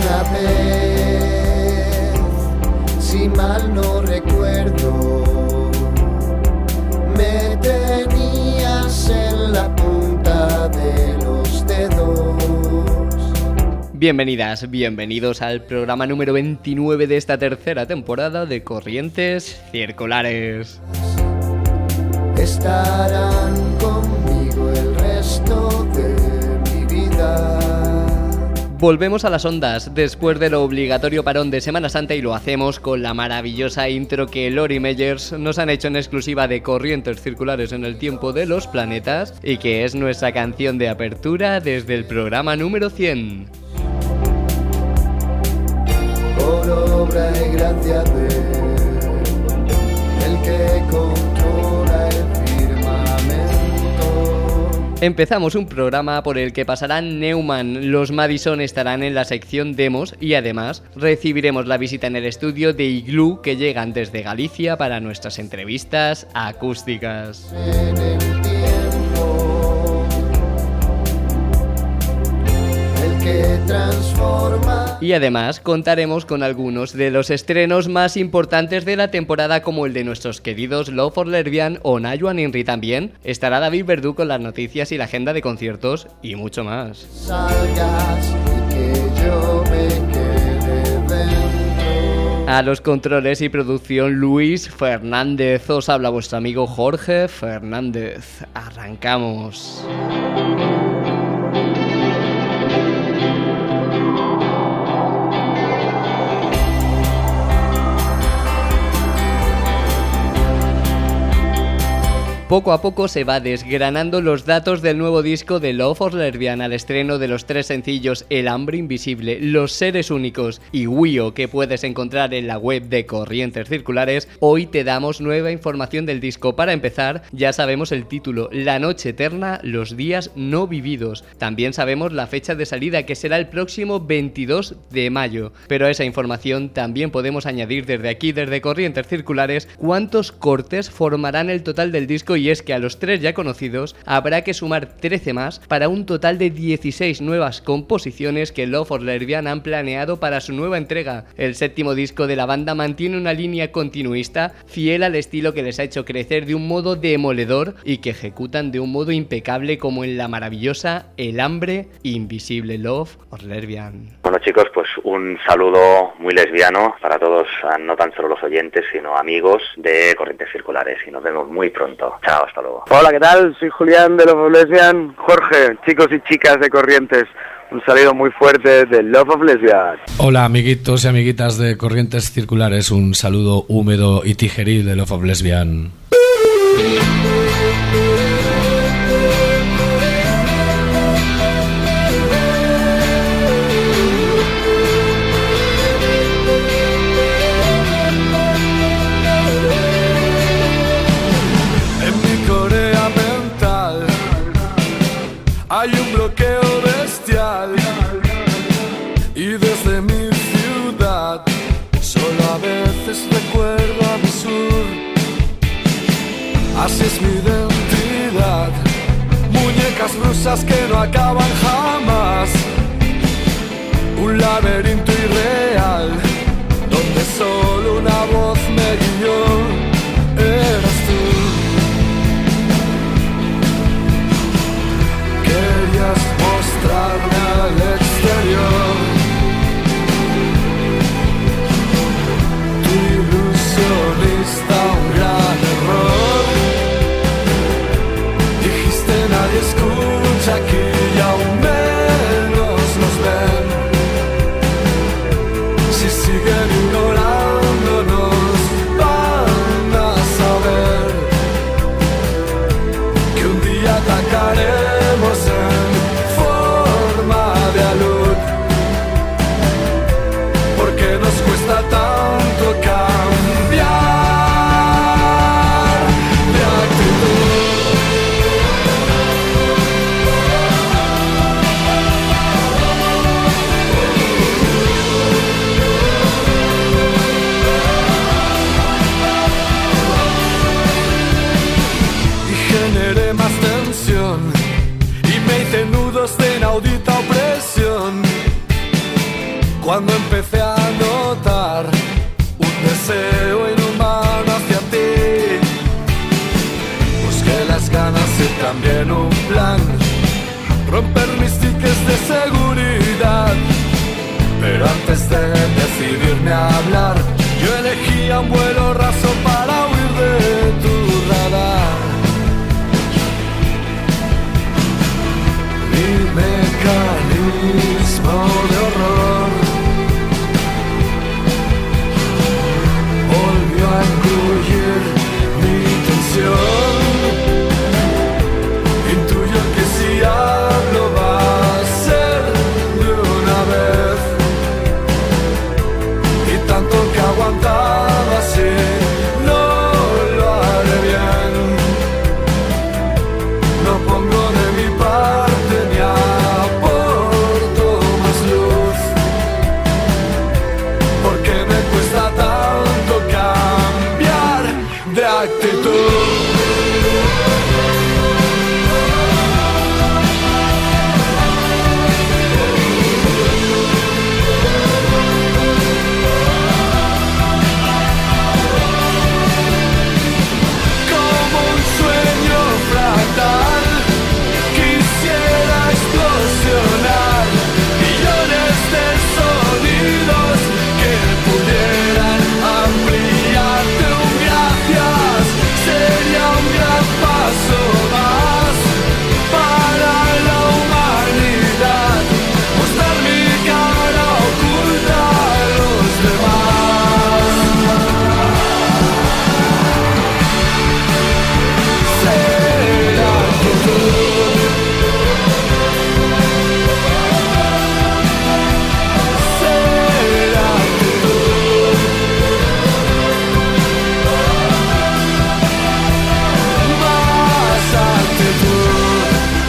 Una vez, si mal no recuerdo, me tenías en la punta de los dedos. Bienvenidas, bienvenidos al programa número 29 de esta tercera temporada de Corrientes Circulares. Estarán conmigo el resto de mi vida. Volvemos a las ondas después de lo obligatorio parón de Semana Santa y lo hacemos con la maravillosa intro que Lori Meyers nos han hecho en exclusiva de Corrientes Circulares en el tiempo de los planetas y que es nuestra canción de apertura desde el programa número 100. Por obra y gracia de el que controla el firmamento. Empezamos un programa por el que pasarán Neumann, los Madison estarán en la sección demos y además recibiremos la visita en el estudio de Igloo que llegan desde Galicia para nuestras entrevistas acústicas. En el tiempo, el que transforma. Y además contaremos con algunos de los estrenos más importantes de la temporada como el de nuestros queridos Love for Lesbian o Nayuan Inri también. Estará David Verdú con las noticias y la agenda de conciertos y mucho más. Salgas y que yo me quede dentro. A los controles y producción Luis Fernández. Os habla vuestro amigo Jorge Fernández. Arrancamos. Poco a poco se va desgranando los datos del nuevo disco de Love for Lesbian al estreno de los 3 sencillos El Hambre Invisible, Los Seres Únicos y Wio que puedes encontrar en la web de Corrientes Circulares. Hoy te damos nueva información del disco. Para empezar, ya sabemos el título, La Noche Eterna, Los Días No Vividos. También sabemos la fecha de salida que será el próximo 22 de mayo. Pero a esa información también podemos añadir desde aquí, desde Corrientes Circulares, cuántos cortes formarán el total del disco y es que a los 3 ya conocidos habrá que sumar 13 más para un total de 16 nuevas composiciones que Love for Lesbian han planeado para su nueva entrega. El 7º disco de la banda mantiene una línea continuista fiel al estilo que les ha hecho crecer de un modo demoledor y que ejecutan de un modo impecable como en la maravillosa El Hambre Invisible, Love for Lesbian. Bueno chicos, pues un saludo muy lesbiano para todos, no tan solo los oyentes, sino amigos de Corrientes Circulares y nos vemos muy pronto. Chao, hasta luego. Hola, ¿qué tal? Soy Julián de Love of Lesbian. Jorge, chicos y chicas de Corrientes, un saludo muy fuerte de Love of Lesbian. Hola, amiguitos y amiguitas de Corrientes Circulares, un saludo húmedo y tijeril de Love of Lesbian. Hay un bloqueo bestial y desde mi ciudad solo a veces recuerdo a mi sur. Así es mi identidad, muñecas rusas que no acaban jamás. Un laberinto irreal donde solo una voz me guió. Eras tú. Querías mostrarme al exterior tu ilusionista, un gran error. Dijiste nadie escucha aquí y aún menos nos ven. Cuando empecé a notar un deseo inhumano hacia ti, busqué las ganas y también un plan, romper mis tickets de seguridad. Pero antes de decidirme a hablar, yo elegía un vuelo raso para huir de tu radar. Mi mecanismo de horror volvió a incluir mi tensión. Intuyo que si hablo va a ser de una vez, y tanto que aguantaba así no lo haré bien. No pongo de mi parte ni aporto más luz, porque me cuesta tanto cambiar de actitud. Como un sueño fractal, quisiera explosionar millones de sonidos que pudieran ampliarte un gracias. Sería un gran paso más para la humanidad, mostrar mi cara oculta a los demás. Ser actitud, ser actitud, más actitud.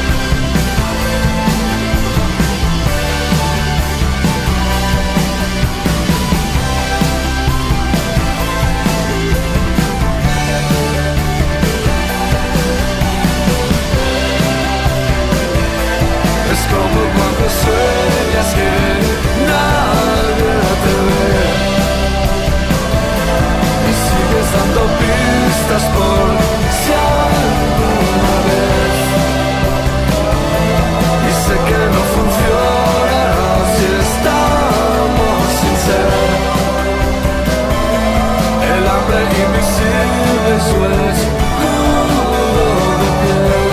Es como cuando sueñas que nadie te ve y sigues dando pistas por si alguna vez. Y sé que no funcionará si estamos sin ser. El hambre invisible es su escudo de piel.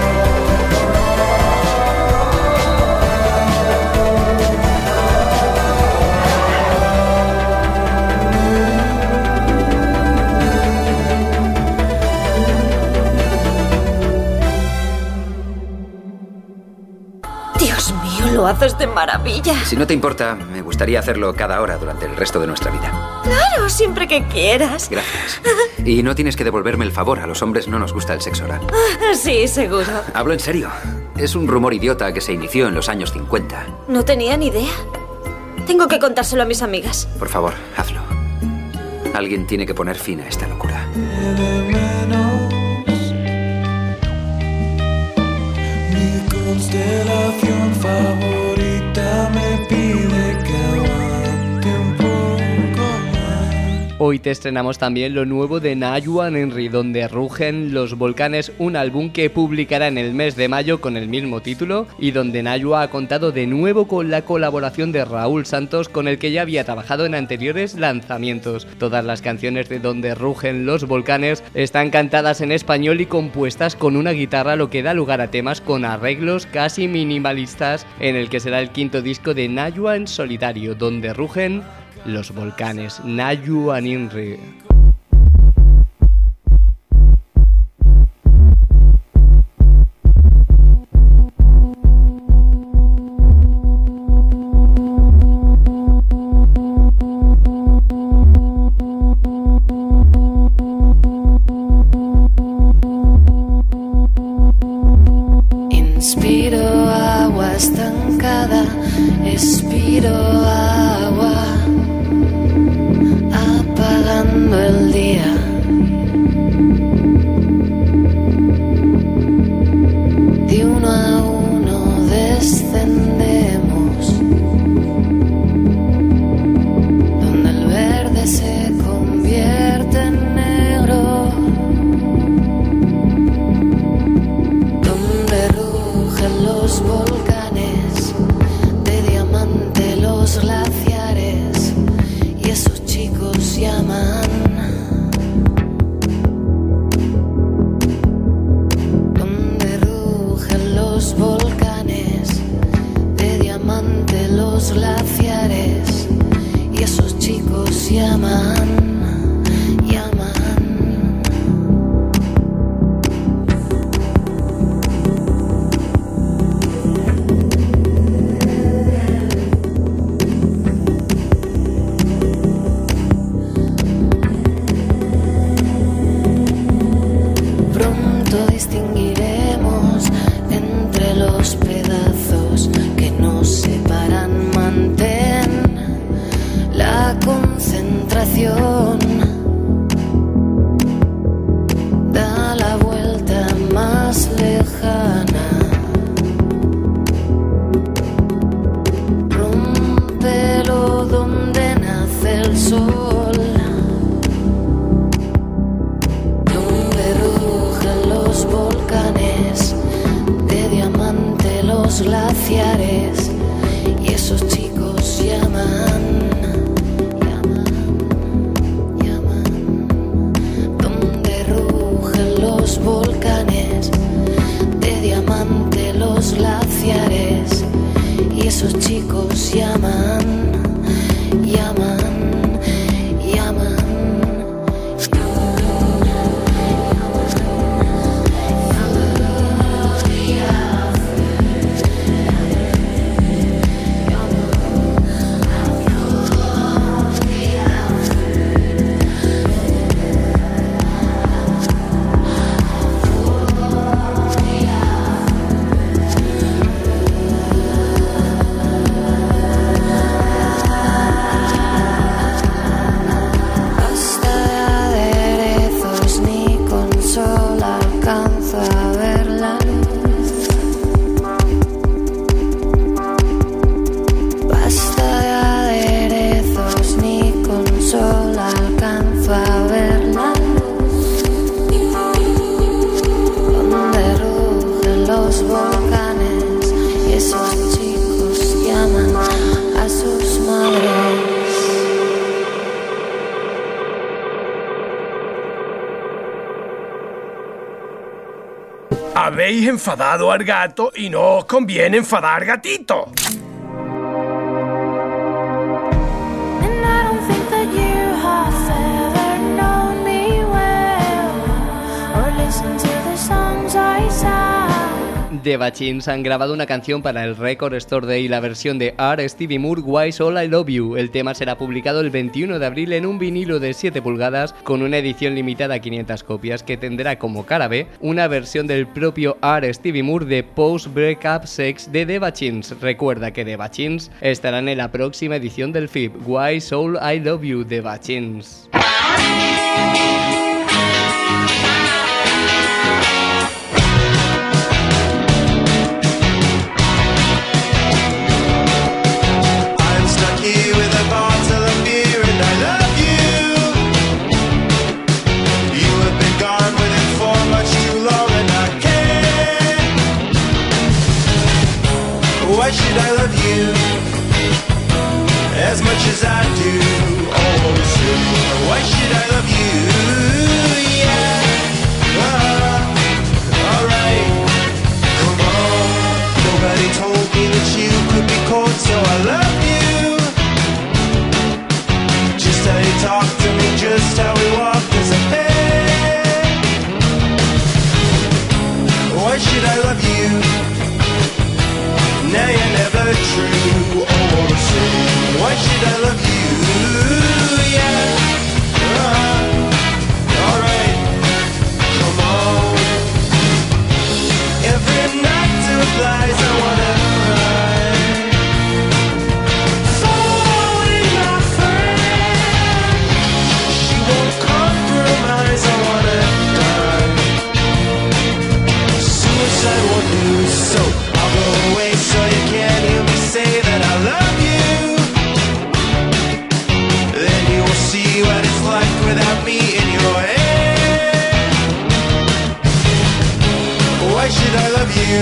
Dios mío, lo haces de maravilla. Si no te importa, me gustaría hacerlo cada hora durante el resto de nuestra vida. Claro, siempre que quieras. Gracias. Y no tienes que devolverme el favor. A los hombres no nos gusta el sexo oral. Sí, seguro. Hablo en serio. Es un rumor idiota que se inició en los años 50. No tenía ni idea. Tengo que contárselo a mis amigas. Por favor, hazlo. Alguien tiene que poner fin a esta locura. Mi constelación favorita me pide que aguante un poco más. Hoy te estrenamos también lo nuevo de Najwa Henry, donde rugen los volcanes, un álbum que publicará en el mes de mayo con el mismo título y donde Najwa ha contado de nuevo con la colaboración de Raúl Santos, con el que ya había trabajado en anteriores lanzamientos. Todas las canciones de Donde rugen los volcanes están cantadas en español y compuestas con una guitarra, lo que da lugar a temas con arreglos casi minimalistas, en el que será el quinto disco de Najwa en solitario, Donde rugen los volcanes. Najwa Henry. Inspiro agua estancada, expiro agua, apagando el chicos llaman, llaman. Pronto distinguiremos entre los pedazos que nos separan. Mantén la concentración, da la vuelta más lejana, rómpelo donde nace el sol, donde rugen los volcanes, de diamante los glaciares, y esos chicos llaman, donde rugen los volcanes, de diamante los glaciares, y esos chicos llaman, llaman, llaman. Habéis enfadado al gato y no os conviene enfadar gatito. The Bachins han grabado una canción para el Record Store Day, la versión de R. Stevie Moore, Why's All I Love You. El tema será publicado el 21 de abril en un vinilo de 7 pulgadas con una edición limitada a 500 copias que tendrá como cara B una versión del propio R. Stevie Moore de Post Breakup Sex de The Bachins. Recuerda que The Bachins estarán en la próxima edición del FIB. Why's All I Love You, The Bachins. Why should I love you as much as I do? Oh, so why should I love you? Yeah, alright. Come on, nobody told me that you could be cold, so I love you. Just how you talk to me, just how we walk is a pain. Why should I love you? Now you're never true, oh, so why should I love you, yeah, alright, come on. Every night of lies I wanna cry. Falling my friend, she won't compromise, I wanna die. Suicide won't do so, I'll go away so you can't hear me say that I love you. Then you will see what it's like without me in your head. Why should I love you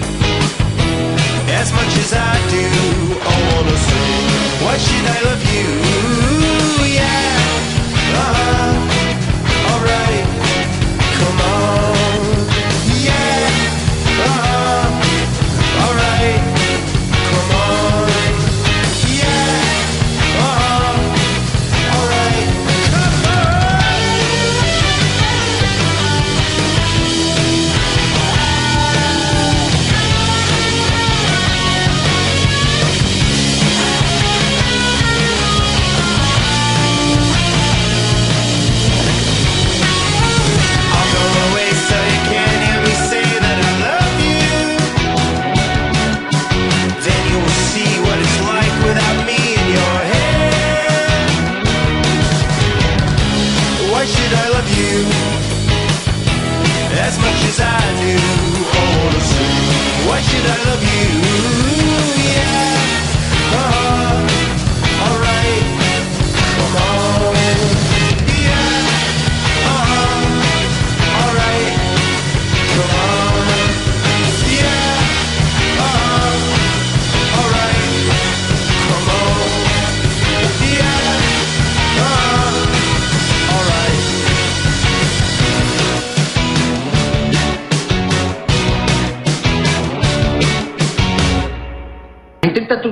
as much as I do? I wanna say, why should I love you? Yeah, alright, come on, yeah, alright, come on, yeah, alright.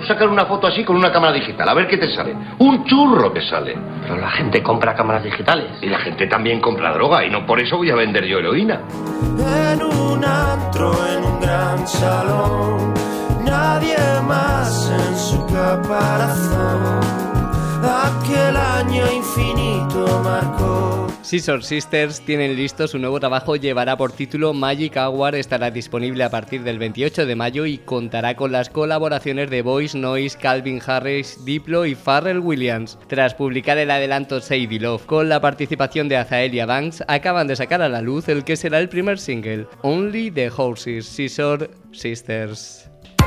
sacar una foto así con una cámara digital, a ver qué te sale. Un churro que sale. Pero la gente compra cámaras digitales. Y la gente también compra droga, y no por eso voy a vender yo heroína. En un antro, en un gran salón, nadie más en su caparazón. Aquel año infinito marcó. Scissor Sisters tienen listo su nuevo trabajo, llevará por título Magic Hour, estará disponible a partir del 28 de mayo y contará con las colaboraciones de Voice Noise, Calvin Harris, Diplo y Pharrell Williams. Tras publicar el adelanto Sadie Love con la participación de Azaelia Banks, acaban de sacar a la luz el que será el primer single, Only the Horses, Scissor Sisters.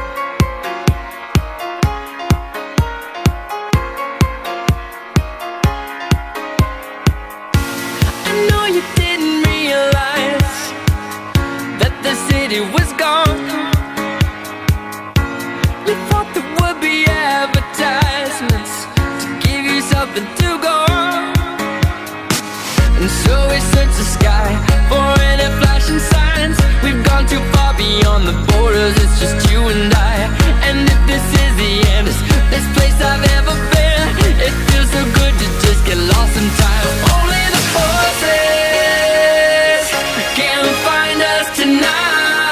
It was gone. We thought there would be advertisements to give you something to go on. And so we searched the sky for any flashing signs. We've gone too far beyond the borders, it's just you and I. And if this is the end, it's the best place I've ever been. It feels so good to just get lost in time. Only the horses can find us tonight.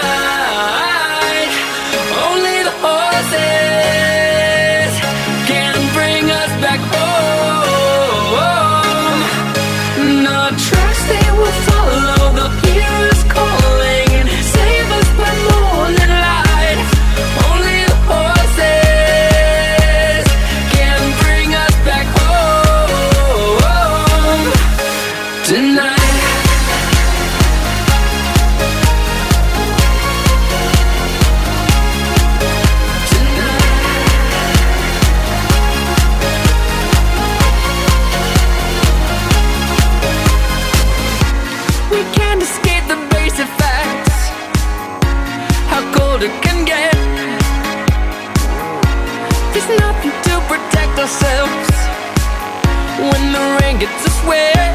When the rain gets us wet,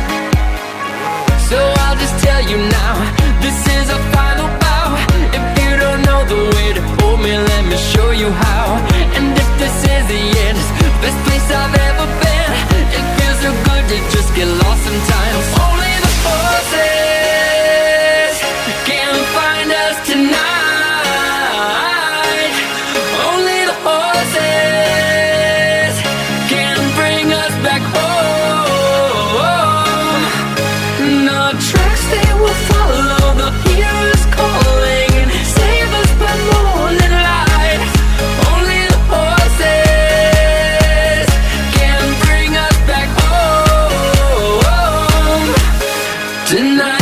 so I'll just tell you now, this is a final bow. If you don't know the way to hold me, let me show you how. And if this is the end, it's the best place I've ever been. It feels so good to just get lost sometimes. Only the horses can find us tonight. Only the horses back home. No tracks, they will follow. The heroes calling and save us by morning light. Only the horses can bring us back home tonight.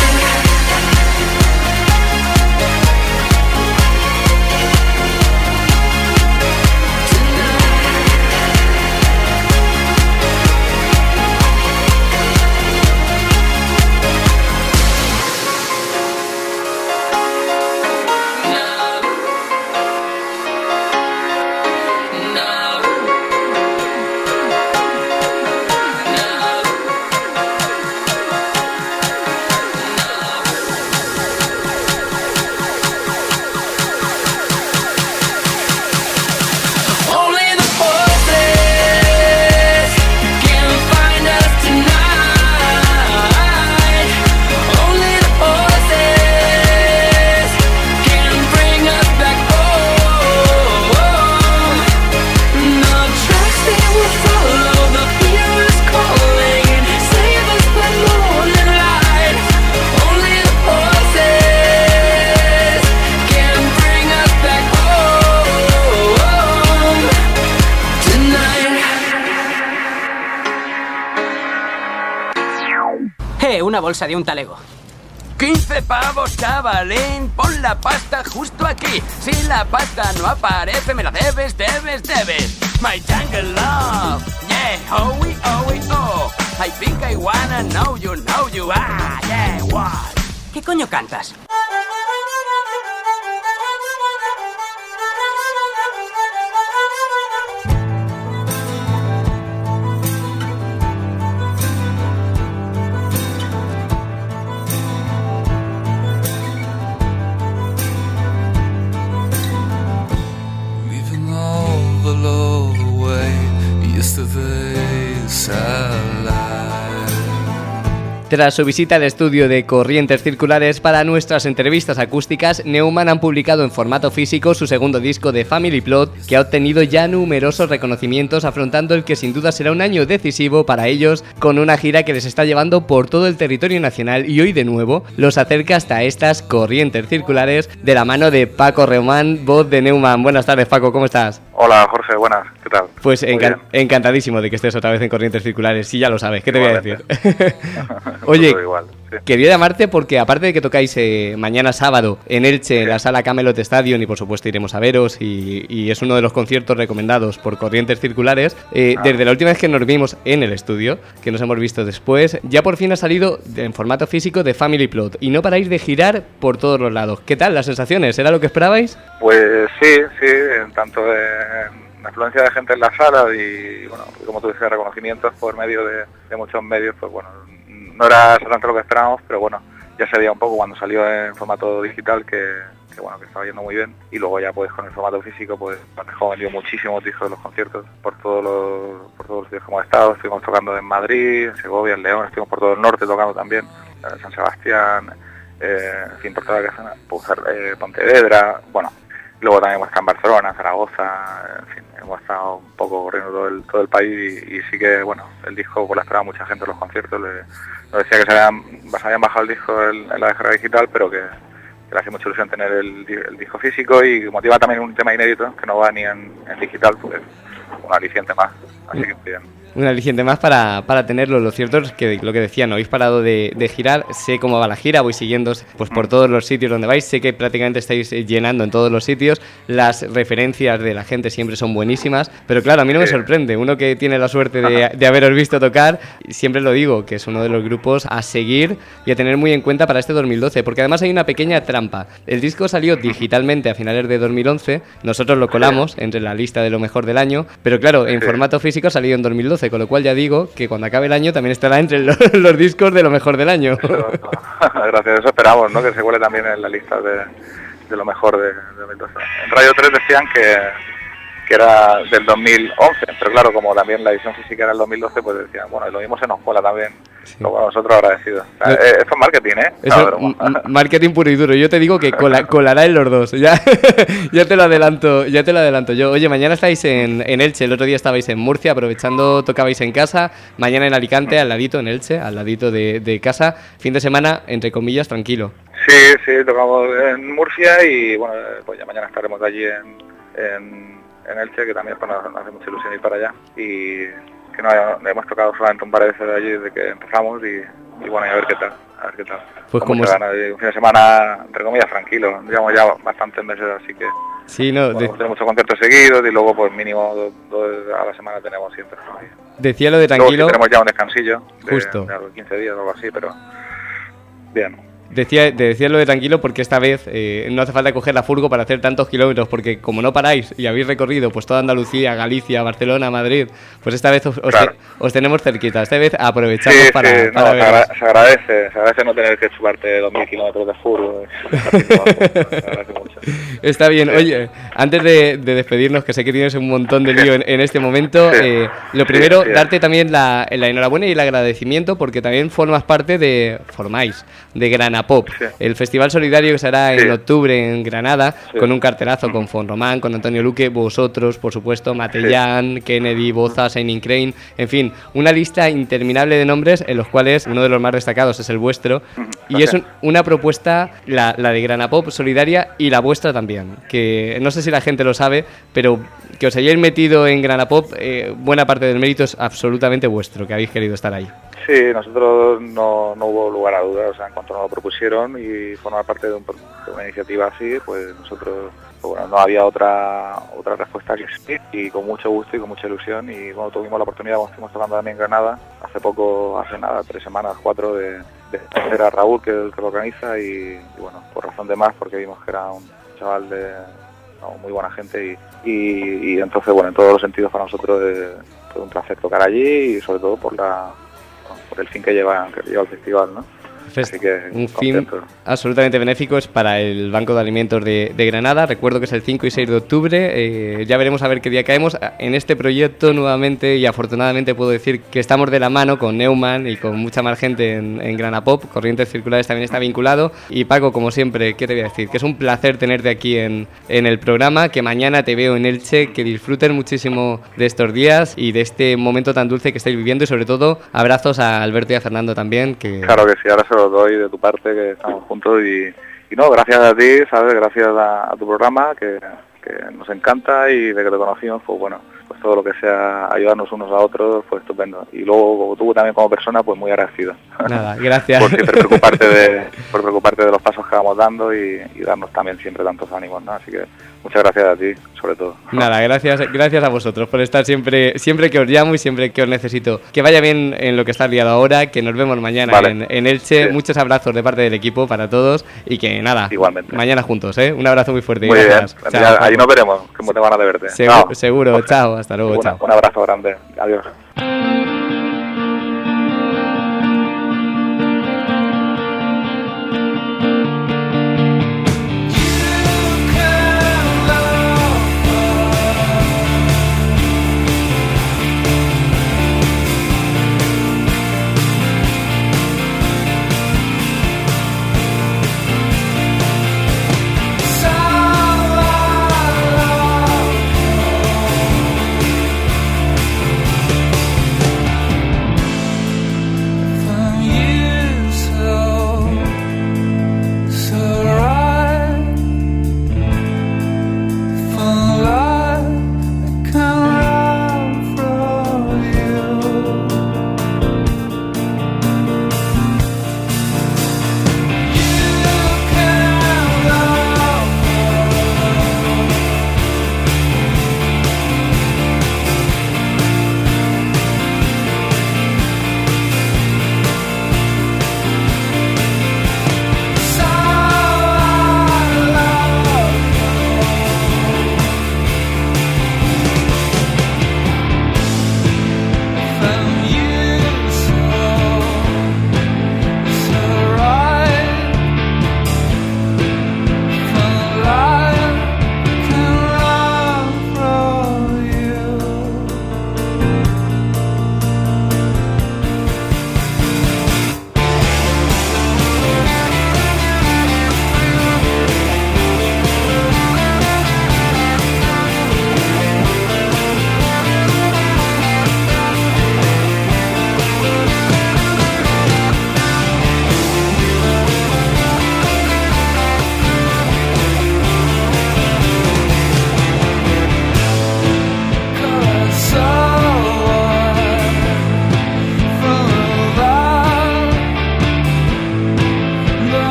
Una bolsa de un talego. 15 pavos, chavalín. Pon la pasta justo aquí. Si la pasta no aparece, me la debes. My jungle love. Yeah, oh, oh. I think I wanna know you. Ah, yeah, what? ¿Qué coño cantas? yesterday's alive. Tras su visita al estudio de Corrientes Circulares para nuestras entrevistas acústicas, Neumann han publicado en formato físico su segundo disco de Family Plot, que ha obtenido ya numerosos reconocimientos, afrontando el que sin duda será un año decisivo para ellos, con una gira que les está llevando por todo el territorio nacional y hoy de nuevo los acerca hasta estas Corrientes Circulares de la mano de Paco Reumán, voz de Neumann. Buenas tardes, Paco, ¿cómo estás? Hola, Jorge, buenas, ¿qué tal? Pues encantadísimo de que estés otra vez en Corrientes Circulares, sí, ya lo sabes, ¿qué te voy a decir? Oye, igual, sí. Quería llamarte porque aparte de que tocáis mañana sábado en Elche, en la sala Camelot Stadium, y por supuesto iremos a veros, y es uno de los conciertos recomendados por Corrientes Circulares, desde la última vez que nos vimos en el estudio, que nos hemos visto después, ya por fin ha salido en formato físico de Family Plot, y no paráis de girar por todos los lados. ¿Qué tal las sensaciones? ¿Era lo que esperabais? Pues sí, tanto la afluencia de gente en la sala y, bueno, como tú dices, reconocimientos por medio de muchos medios, pues bueno, no era exactamente lo que esperábamos, pero bueno, ya se veía un poco cuando salió en formato digital que bueno, que estaba yendo muy bien, y luego ya pues con el formato físico pues nos dejó vendido muchísimos discos de los conciertos por todos los sitios que hemos estado. Estuvimos tocando en Madrid, en Segovia, en León, estuvimos por todo el norte tocando también, en San Sebastián, en fin, por toda la zona, Pontevedra, bueno, luego también hemos estado en Barcelona, Zaragoza, en fin, hemos estado un poco corriendo todo el país y sí que, bueno, el disco pues lo esperaba mucha gente en los conciertos. Nos decía que se habían bajado el disco en la descarga digital, pero que le hace mucha ilusión tener el disco físico, y motiva también un tema inédito que no va ni en digital, pues un aliciente más, así que bien. Un aliciente más para tenerlo. Lo cierto es que lo que decía, no habéis parado de girar, sé cómo va la gira, voy siguiendo pues por todos los sitios donde vais, sé que prácticamente estáis llenando en todos los sitios, las referencias de la gente siempre son buenísimas, pero claro, a mí no me sorprende, uno que tiene la suerte de haberos visto tocar, siempre lo digo, que es uno de los grupos a seguir y a tener muy en cuenta para este 2012, porque además hay una pequeña trampa. El disco salió digitalmente a finales de 2011, nosotros lo colamos entre la lista de lo mejor del año, pero claro, en formato físico ha salido en 2012, con lo cual ya digo que cuando acabe el año también estará entre los discos de lo mejor del año. Gracias, eso esperamos, ¿no? Que se cuele también en la lista de lo mejor de 2012. En Radio 3 decían que era del 2011, pero claro, como también la edición física era el 2012, pues decían, bueno, y lo mismo se nos cuela también, sí. Como nosotros agradecidos. O sea, eso es marketing, ¿eh? Eso, marketing puro y duro. Yo te digo que colará en los dos. Ya te lo adelanto yo. Oye, mañana estáis en Elche, el otro día estabais en Murcia, aprovechando, tocabais en casa, mañana en Alicante, al ladito, en Elche, al ladito de casa, fin de semana, entre comillas, tranquilo. Sí, tocamos en Murcia y bueno, pues ya mañana estaremos allí en Elche, que también pues, nos hace mucha ilusión ir para allá, y que no hemos tocado solamente un par de veces allí desde que empezamos y bueno, y a ver qué tal. Pues como un fin de semana, entre comillas, tranquilo, digamos ya bastantes meses, así que sí, no, bueno, tenemos muchos conciertos seguidos y luego pues mínimo dos a la semana tenemos siempre. Decía lo de tranquilo. Luego, sí, tenemos ya un descansillo justo de 15 días o algo así, pero bien. Decía lo de tranquilo porque esta vez no hace falta coger la furgo para hacer tantos kilómetros, porque como no paráis y habéis recorrido pues toda Andalucía, Galicia, Barcelona, Madrid, pues esta vez os tenemos cerquita. Esta vez aprovechamos para ver. Se agradece no tener que chuparte 2.000 kilómetros de furgo. Se agradece mucho. Está bien. Oye, antes de despedirnos, que sé que tienes un montón de lío en este momento, lo primero, darte también la enhorabuena y el agradecimiento, porque también formáis de Granapop, el festival solidario que se hará en octubre en Granada, con un cartelazo con Fonromán, con Antonio Luque, vosotros, por supuesto, Matellán, Kennedy, Boza, Shining Crane, en fin, una lista interminable de nombres, en los cuales uno de los más destacados es el vuestro, y es una propuesta, la de Granapop solidaria, y la vuestra también, que no sé si la gente lo sabe, pero que os hayáis metido en Granapop, buena parte del mérito es absolutamente vuestro, que habéis querido estar ahí. Sí, nosotros no hubo lugar a dudas, o sea, en cuanto nos lo propusieron y formar parte de una iniciativa así, pues nosotros, pues bueno, no había otra respuesta que sí, y con mucho gusto y con mucha ilusión, y bueno, tuvimos la oportunidad, como estuvimos tocando también en Granada, hace nada, 3 semanas, 4, de conocer a Raúl, que es el que lo organiza, y bueno, por razón de más, porque vimos que era un chaval de muy buena gente, y entonces, bueno, en todos los sentidos para nosotros fue un placer tocar allí, y sobre todo por el fin que lleva el festival, ¿no? Así que un fin contento. absolutamente benéfico, es para el Banco de Alimentos de Granada. Recuerdo que es el 5 y 6 de octubre. Ya veremos a ver qué día caemos. En este proyecto nuevamente, y afortunadamente puedo decir que estamos de la mano con Neumann y con mucha más gente en Granapop. Corrientes Circulares también está vinculado. Y Paco, como siempre, ¿qué te voy a decir? Que es un placer tenerte aquí en el programa, que mañana te veo en Elche, que disfruten muchísimo de estos días y de este momento tan dulce que estáis viviendo, y sobre todo abrazos a Alberto y a Fernando también. Claro que sí, ahora se los doy de tu parte, que estamos juntos y no, gracias a ti, ¿sabes? Gracias a tu programa, que nos encanta, y de que te conocimos, pues bueno, pues todo lo que sea ayudarnos unos a otros, pues estupendo. Y luego tú también como persona, pues muy agradecido. Nada, gracias. Por siempre preocuparte de los pasos que vamos dando y darnos también siempre tantos ánimos, ¿no? Así que muchas gracias a ti, sobre todo. Nada, gracias a vosotros por estar siempre que os llamo y siempre que os necesito. Que vaya bien en lo que estás liado ahora, que nos vemos mañana, vale, en Elche. Sí. Muchos abrazos de parte del equipo para todos y que nada, igualmente, mañana juntos, ¿eh? Un abrazo muy fuerte. Muy bien, chao, allí nos veremos, que te van a verte. Seguro, chao, hasta luego, chao. Un abrazo grande, adiós.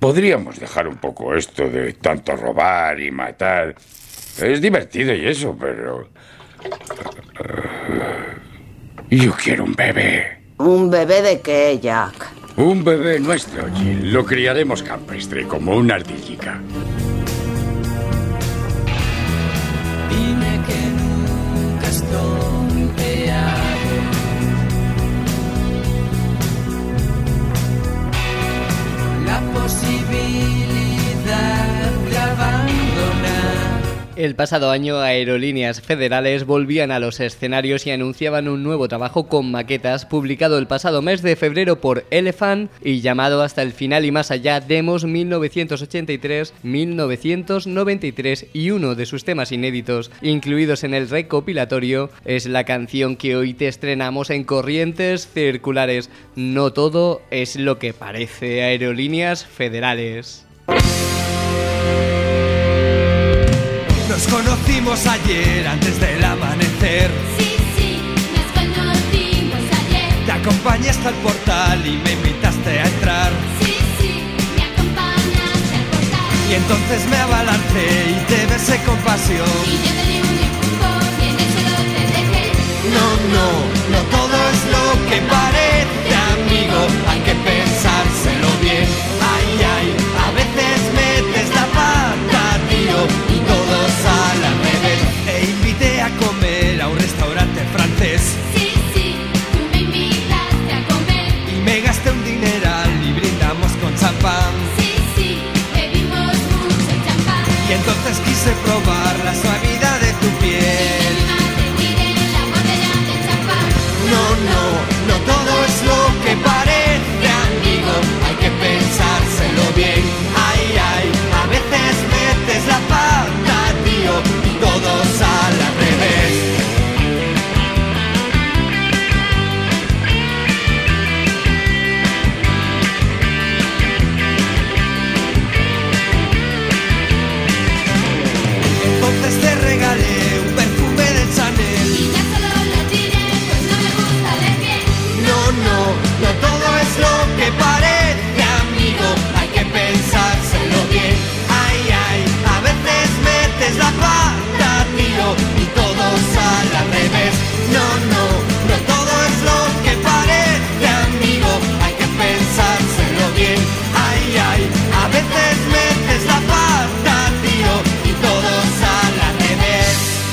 Podríamos dejar un poco esto de tanto robar y matar. Es divertido y eso, pero... Yo quiero un bebé. ¿Un bebé de qué, Jack? Un bebé nuestro, Jill. Lo criaremos campestre, como una ardillica. Dime que nunca estropeado. La posibilidad de abandonar. El pasado año, Aerolíneas Federales volvían a los escenarios y anunciaban un nuevo trabajo con maquetas publicado el pasado mes de febrero por Elephant y llamado Hasta el final y más allá, Demos 1983-1993, y uno de sus temas inéditos incluidos en el recopilatorio es la canción que hoy te estrenamos en Corrientes Circulares. No todo es lo que parece. Aerolíneas Federales. Nos conocimos ayer antes del amanecer. Sí, nos conocimos ayer. Te acompañé hasta el portal y me invitaste a entrar. Sí, me acompañaste al portal. Y entonces me abalancé y te besé con pasión. Y yo te di un empujón y en eso lo te dejé. No todo es lo que parece, amigo. Hay que pensárselo bien. Ay, a veces metes la pata, tío, y todo sale al revés. Te invité a comer a un restaurante francés. Sí, tú me invitaste a comer. Y me gasté un dineral y brindamos con champán. Sí, bebimos mucho champán. Y entonces quise probar la suavidad de tu piel. No todo es lo que parece, amigo. Hay que pensárselo bien. Ay, a veces metes la pata, tío, y todo sale al revés. Entonces te regalé un perfume de Chanel. Y ya solo lo diré, pues no me gusta de piel. No todo es lo que parece, amigo. Hay que pensárselo bien. Ay, a veces metes la pata, tío, y todo sale al revés. No todo es lo que parece, amigo. Hay que pensárselo bien. Ay, a veces metes la pata, tío, y todo sale al revés.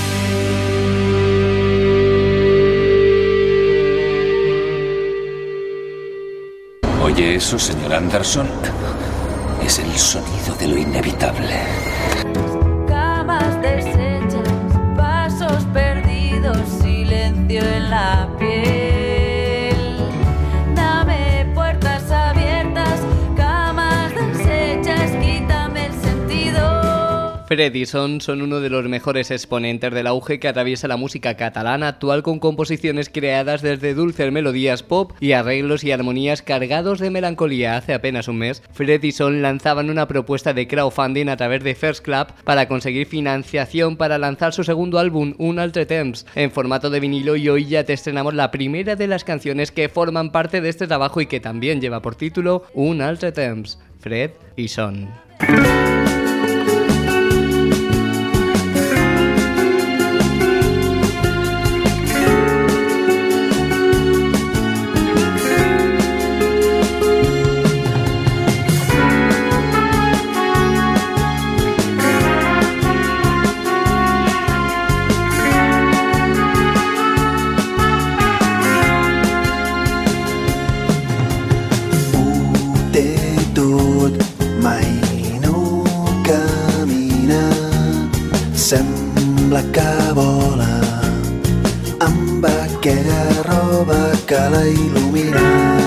¿Oye eso, señor Anderson? Es el sonido de lo inevitable. Camas deshechas, pasos perdidos, silencio en la piel. Dame puertas abiertas, camas deshechas, quítame el sentido. Freddyson son uno de los mejores exponentes del auge que atraviesa la música catalana actual, con composiciones creadas desde dulces melodías pop y arreglos y armonías cargados de melancolía. Hace apenas un mes, Freddyson lanzaban una propuesta de crowdfunding a través de First Club para conseguir financiación para lanzar su segundo álbum, Un Altre Temps, en formato de vinilo, y hoy ya te estrenamos la primera de las canciones que forman parte de este trabajo y que también lleva por título Un Altre Temps, Fred y Son. Sembla que vola amb aquella roba que la il·lumina.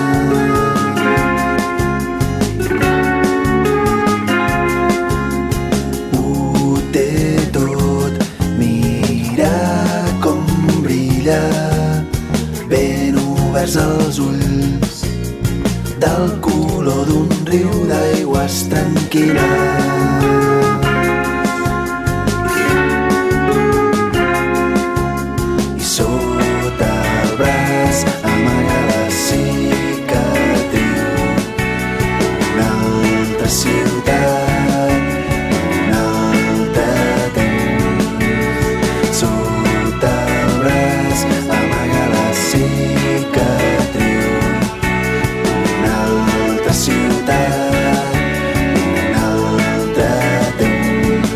Ho té tot, mira com brilla, ben oberts els ulls, del color d'un riu d'aigües tranquil·les. Sota el braç amaga la cicatriu, una altra ciutat. ciutat un altre temps.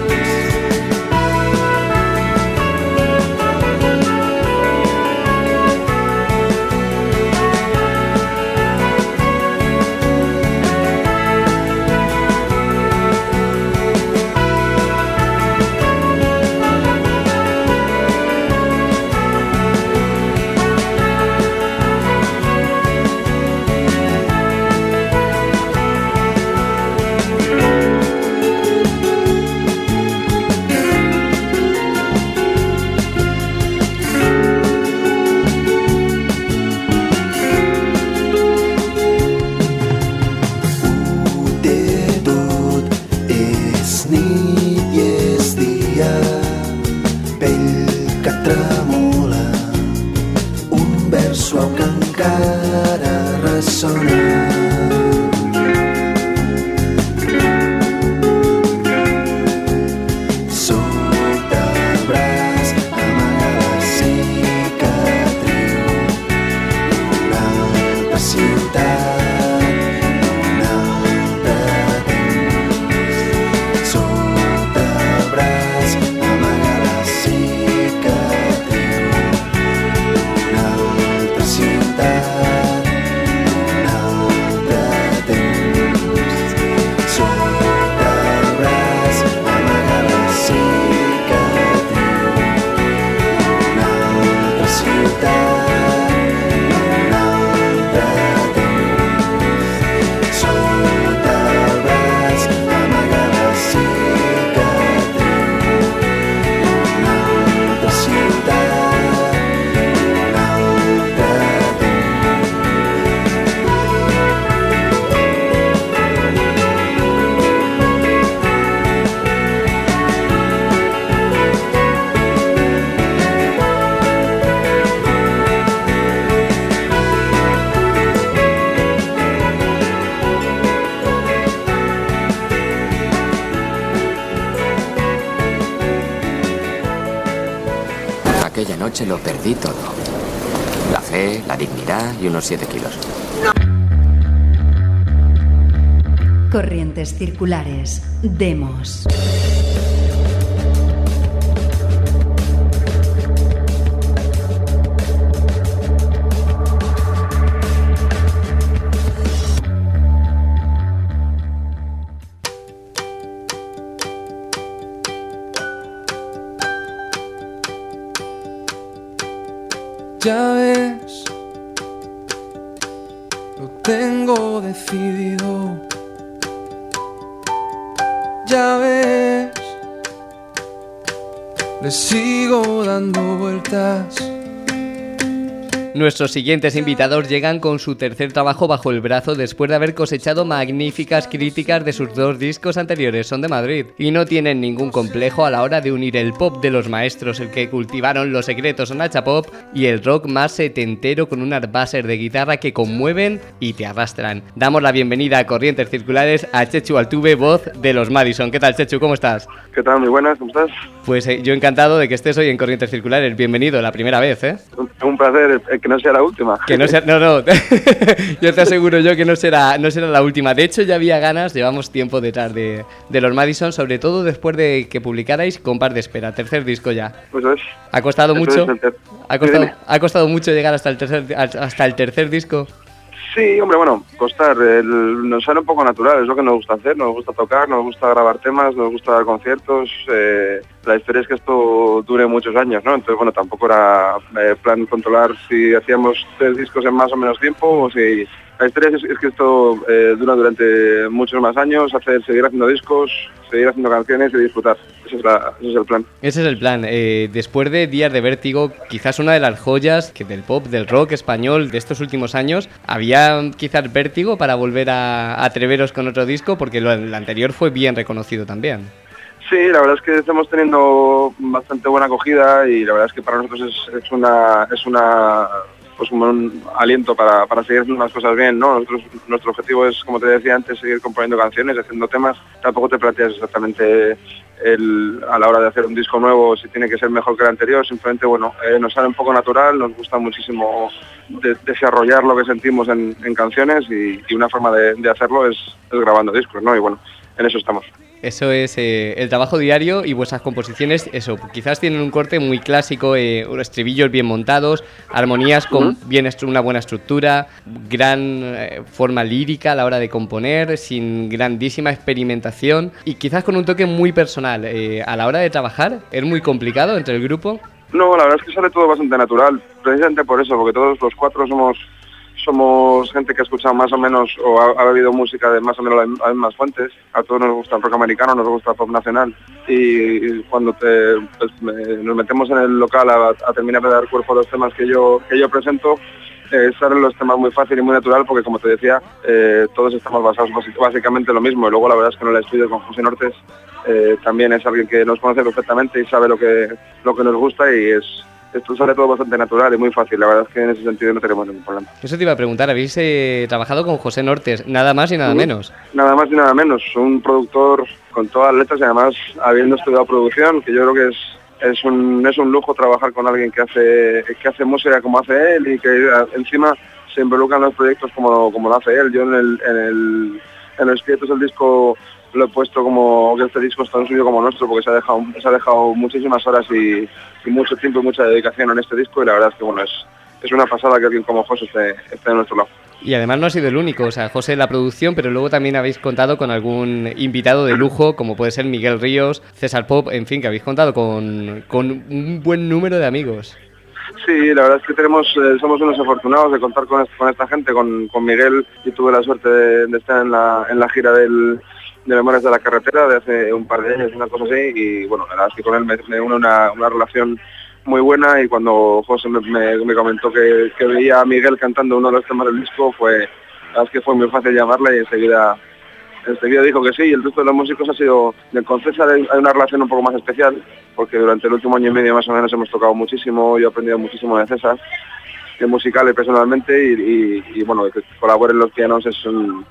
Aquella noche lo perdí todo. La fe, la dignidad y unos 7 kilos. Corrientes circulares. Demos. Ya ves, lo tengo decidido. Ya ves, le sigo dando vueltas. Nuestros siguientes invitados llegan con su tercer trabajo bajo el brazo después de haber cosechado magníficas críticas de sus 2 discos anteriores. Son de Madrid y no tienen ningún complejo a la hora de unir el pop de los maestros, el que cultivaron los secretos en Nacha Pop, y el rock más setentero con un artbaser de guitarra que conmueven y te arrastran. Damos la bienvenida a Corrientes Circulares a Chechu Altuve, voz de los Madison. ¿Qué tal, Chechu? ¿Cómo estás? ¿Qué tal? Muy buenas, ¿cómo estás? Pues yo encantado de que estés hoy en Corrientes Circulares. Bienvenido, la primera vez, ¿eh? Un placer, que no sea la última. Que no sea, no. Yo te aseguro que no será la última. De hecho, ya había ganas, llevamos tiempo detrás de los Madison, sobre todo después de que publicarais Compás de Espera, tercer disco ya. Pues es. ¿Ha costado mucho? ¿Ha costado mucho llegar hasta el tercer disco? Sí, hombre, bueno, costar. Nos sale un poco natural, es lo que nos gusta hacer, nos gusta tocar, nos gusta grabar temas, nos gusta dar conciertos. La historia es que esto dure muchos años, ¿no? Entonces, bueno, tampoco era plan controlar si hacíamos 3 discos en más o menos tiempo o si... La historia es que esto dura durante muchos más años, seguir haciendo discos, seguir haciendo canciones y disfrutar. Ese es el plan. Ese es el plan. Después de Días de Vértigo, quizás una de las joyas del pop, del rock español de estos últimos años, ¿había quizás vértigo para volver a atreveros con otro disco? Porque el anterior fue bien reconocido también. Sí, la verdad es que estamos teniendo bastante buena acogida y la verdad es que para nosotros es una pues un aliento para seguir haciendo las cosas bien, ¿no? Nuestro objetivo es, como te decía antes, seguir componiendo canciones, haciendo temas. Tampoco te planteas exactamente a la hora de hacer un disco nuevo si tiene que ser mejor que el anterior. Simplemente, bueno, nos sale un poco natural, nos gusta muchísimo desarrollar lo que sentimos en canciones y una forma de hacerlo es grabando discos, ¿no? Y bueno, en eso estamos. Eso es el trabajo diario y vuestras composiciones, eso, quizás tienen un corte muy clásico, estribillos bien montados, armonías con una buena estructura, gran forma lírica a la hora de componer, sin grandísima experimentación y quizás con un toque muy personal. A la hora de trabajar, ¿es muy complicado entre el grupo? No, la verdad es que sale todo bastante natural, precisamente por eso, porque todos los cuatro somos gente que ha escuchado más o menos o ha bebido música de más o menos las mismas fuentes. A todos nos gusta el rock americano, nos gusta el pop nacional y cuando nos metemos en el local a terminar de dar cuerpo a los temas que yo presento, salen los temas muy fácil y muy natural porque, como te decía, todos estamos basados básicamente en lo mismo. Y luego la verdad es que en el estudio con José Nortes también es alguien que nos conoce perfectamente y sabe lo que nos gusta y esto sale todo bastante natural y muy fácil. La verdad es que en ese sentido no tenemos ningún problema. Eso te iba a preguntar, habéis trabajado con José Nortes, nada más y nada menos. Nada más y nada menos, un productor con todas las letras y además habiendo estudiado producción, que yo creo que es un lujo trabajar con alguien que hace música como hace él y que encima se involucra en los proyectos como lo hace él. Yo en los proyectos del disco lo he puesto como que este disco es tan suyo como nuestro porque se ha dejado muchísimas horas y mucho tiempo y mucha dedicación en este disco y la verdad es que bueno, es una pasada que alguien como José esté de nuestro lado. Y además no ha sido el único, o sea, José en la producción, pero luego también habéis contado con algún invitado de lujo, como puede ser Miguel Ríos, César Pop, en fin, que habéis contado con un buen número de amigos. Sí, la verdad es que somos unos afortunados de contar con esta gente, con Miguel, y tuve la suerte de estar en la gira de Memorias de la Carretera de hace un par de años, una cosa así, y bueno, la verdad es que con él me une una relación muy buena y cuando José me comentó que veía a Miguel cantando uno de los temas del disco, la verdad es que fue muy fácil llamarle y enseguida dijo que sí. Y el resto de los músicos ha sido, con César hay una relación un poco más especial porque durante el último año y medio más o menos hemos tocado muchísimo, yo he aprendido muchísimo de César, de musicales personalmente y bueno, que colabore en los pianos es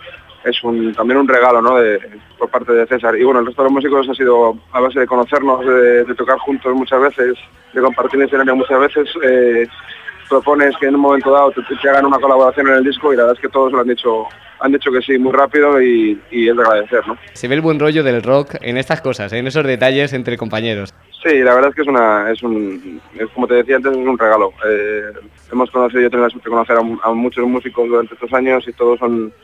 también un regalo, ¿no? Por parte de César. Y bueno, el resto de los músicos ha sido a base de conocernos, de tocar juntos muchas veces, de compartir el escenario muchas veces. Propones que en un momento dado te hagan una colaboración en el disco y la verdad es que todos lo han dicho que sí muy rápido y es de agradecer, ¿no? Se ve el buen rollo del rock en estas cosas, en esos detalles entre compañeros. Sí, la verdad es que es como te decía antes, es un regalo. Yo he tenido la suerte de conocer a muchos músicos durante estos años y todos son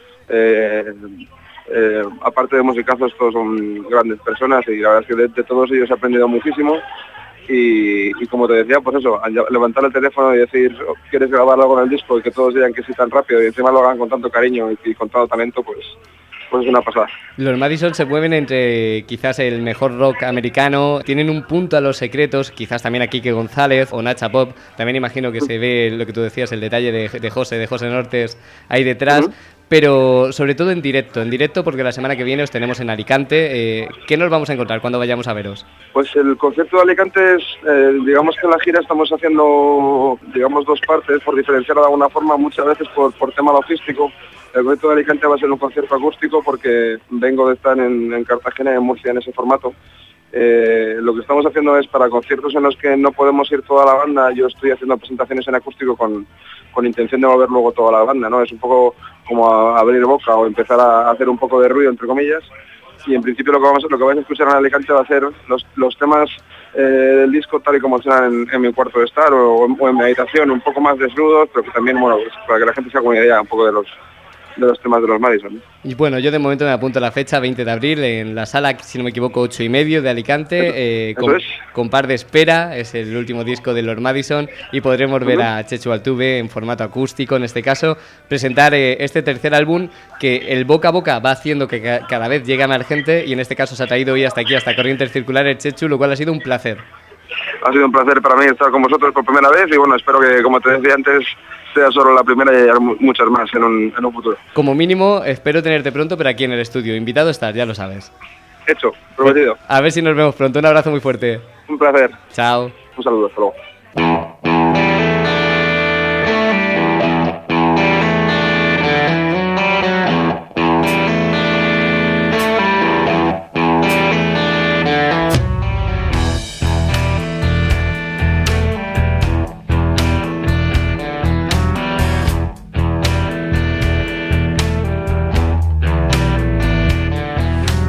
aparte de musicazos, todos son grandes personas y la verdad es que de todos ellos he aprendido muchísimo y como te decía, pues eso, al levantar el teléfono y decir ¿quieres grabar algo en el disco? Y que todos digan que sí tan rápido y encima lo hagan con tanto cariño y con tanto talento, pues es una pasada. Los Madison se mueven entre quizás el mejor rock americano, tienen un punto a los secretos, quizás también a Quique González o Nacha Pop, también imagino que se ve lo que tú decías, el detalle de José Nortes ahí detrás, pero sobre todo en directo porque la semana que viene os tenemos en Alicante. ¿Qué nos vamos a encontrar cuando vayamos a veros? Pues el concierto de Alicante es, digamos que en la gira estamos haciendo, digamos, dos partes, por diferenciarlo de alguna forma, muchas veces por tema logístico. El concierto de Alicante va a ser un concierto acústico porque vengo de estar en Cartagena y en Murcia en ese formato. Lo que estamos haciendo es para conciertos en los que no podemos ir toda la banda, yo estoy haciendo presentaciones en acústico con intención de volver luego toda la banda, ¿no? Es un poco como abrir boca o empezar a hacer un poco de ruido, entre comillas, y en principio lo que vais a escuchar en Alicante va a ser los temas del disco tal y como suenan en mi cuarto de estar o en mi habitación, un poco más desnudos, pero que también, bueno, pues, para que la gente se haga una idea un poco de los temas de los Madison. Y bueno, yo de momento me apunto a la fecha, 20 de abril, en la sala, si no me equivoco, 8:30 de Alicante, con Par de Espera, es el último disco de los Madison, y podremos ver a Chechu Altuve en formato acústico, en este caso, presentar este tercer álbum, que el boca a boca va haciendo que cada vez llegue a más gente, y en este caso se ha traído hoy hasta aquí, hasta Corrientes Circulares, Chechu, lo cual ha sido un placer. Ha sido un placer para mí estar con vosotros por primera vez y bueno, espero que, como te decía antes, sea solo la primera y haya muchas más en un futuro. Como mínimo, espero tenerte pronto, pero aquí en el estudio. Invitado estás, ya lo sabes. Hecho, prometido. A ver si nos vemos pronto. Un abrazo muy fuerte. Un placer. Chao. Un saludo, hasta luego.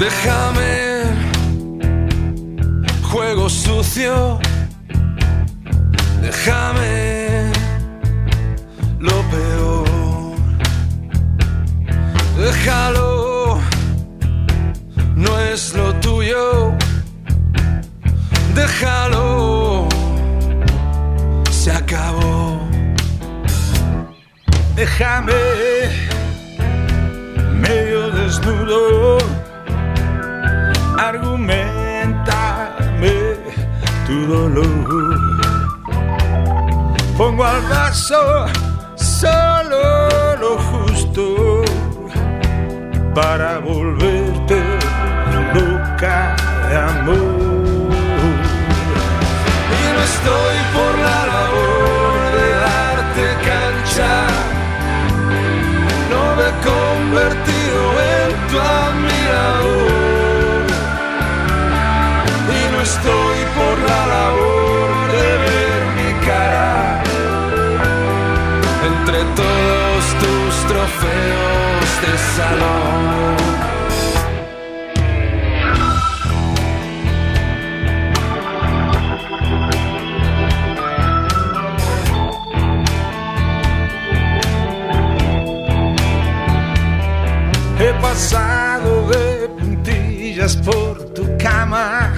Déjame, juego sucio, déjame lo peor, déjalo, no es lo tuyo, déjalo, se acabó. Déjame medio desnudo, argumentame tu dolor. Pongo al vaso solo lo justo para volverte loca de amor. Y no estoy por la labor de darte cancha, no me he convertido en tu admirador. Y no estoy por la labor de ver mi cara entre todos tus trofeos de salón. He pasado de puntillas por tu cama,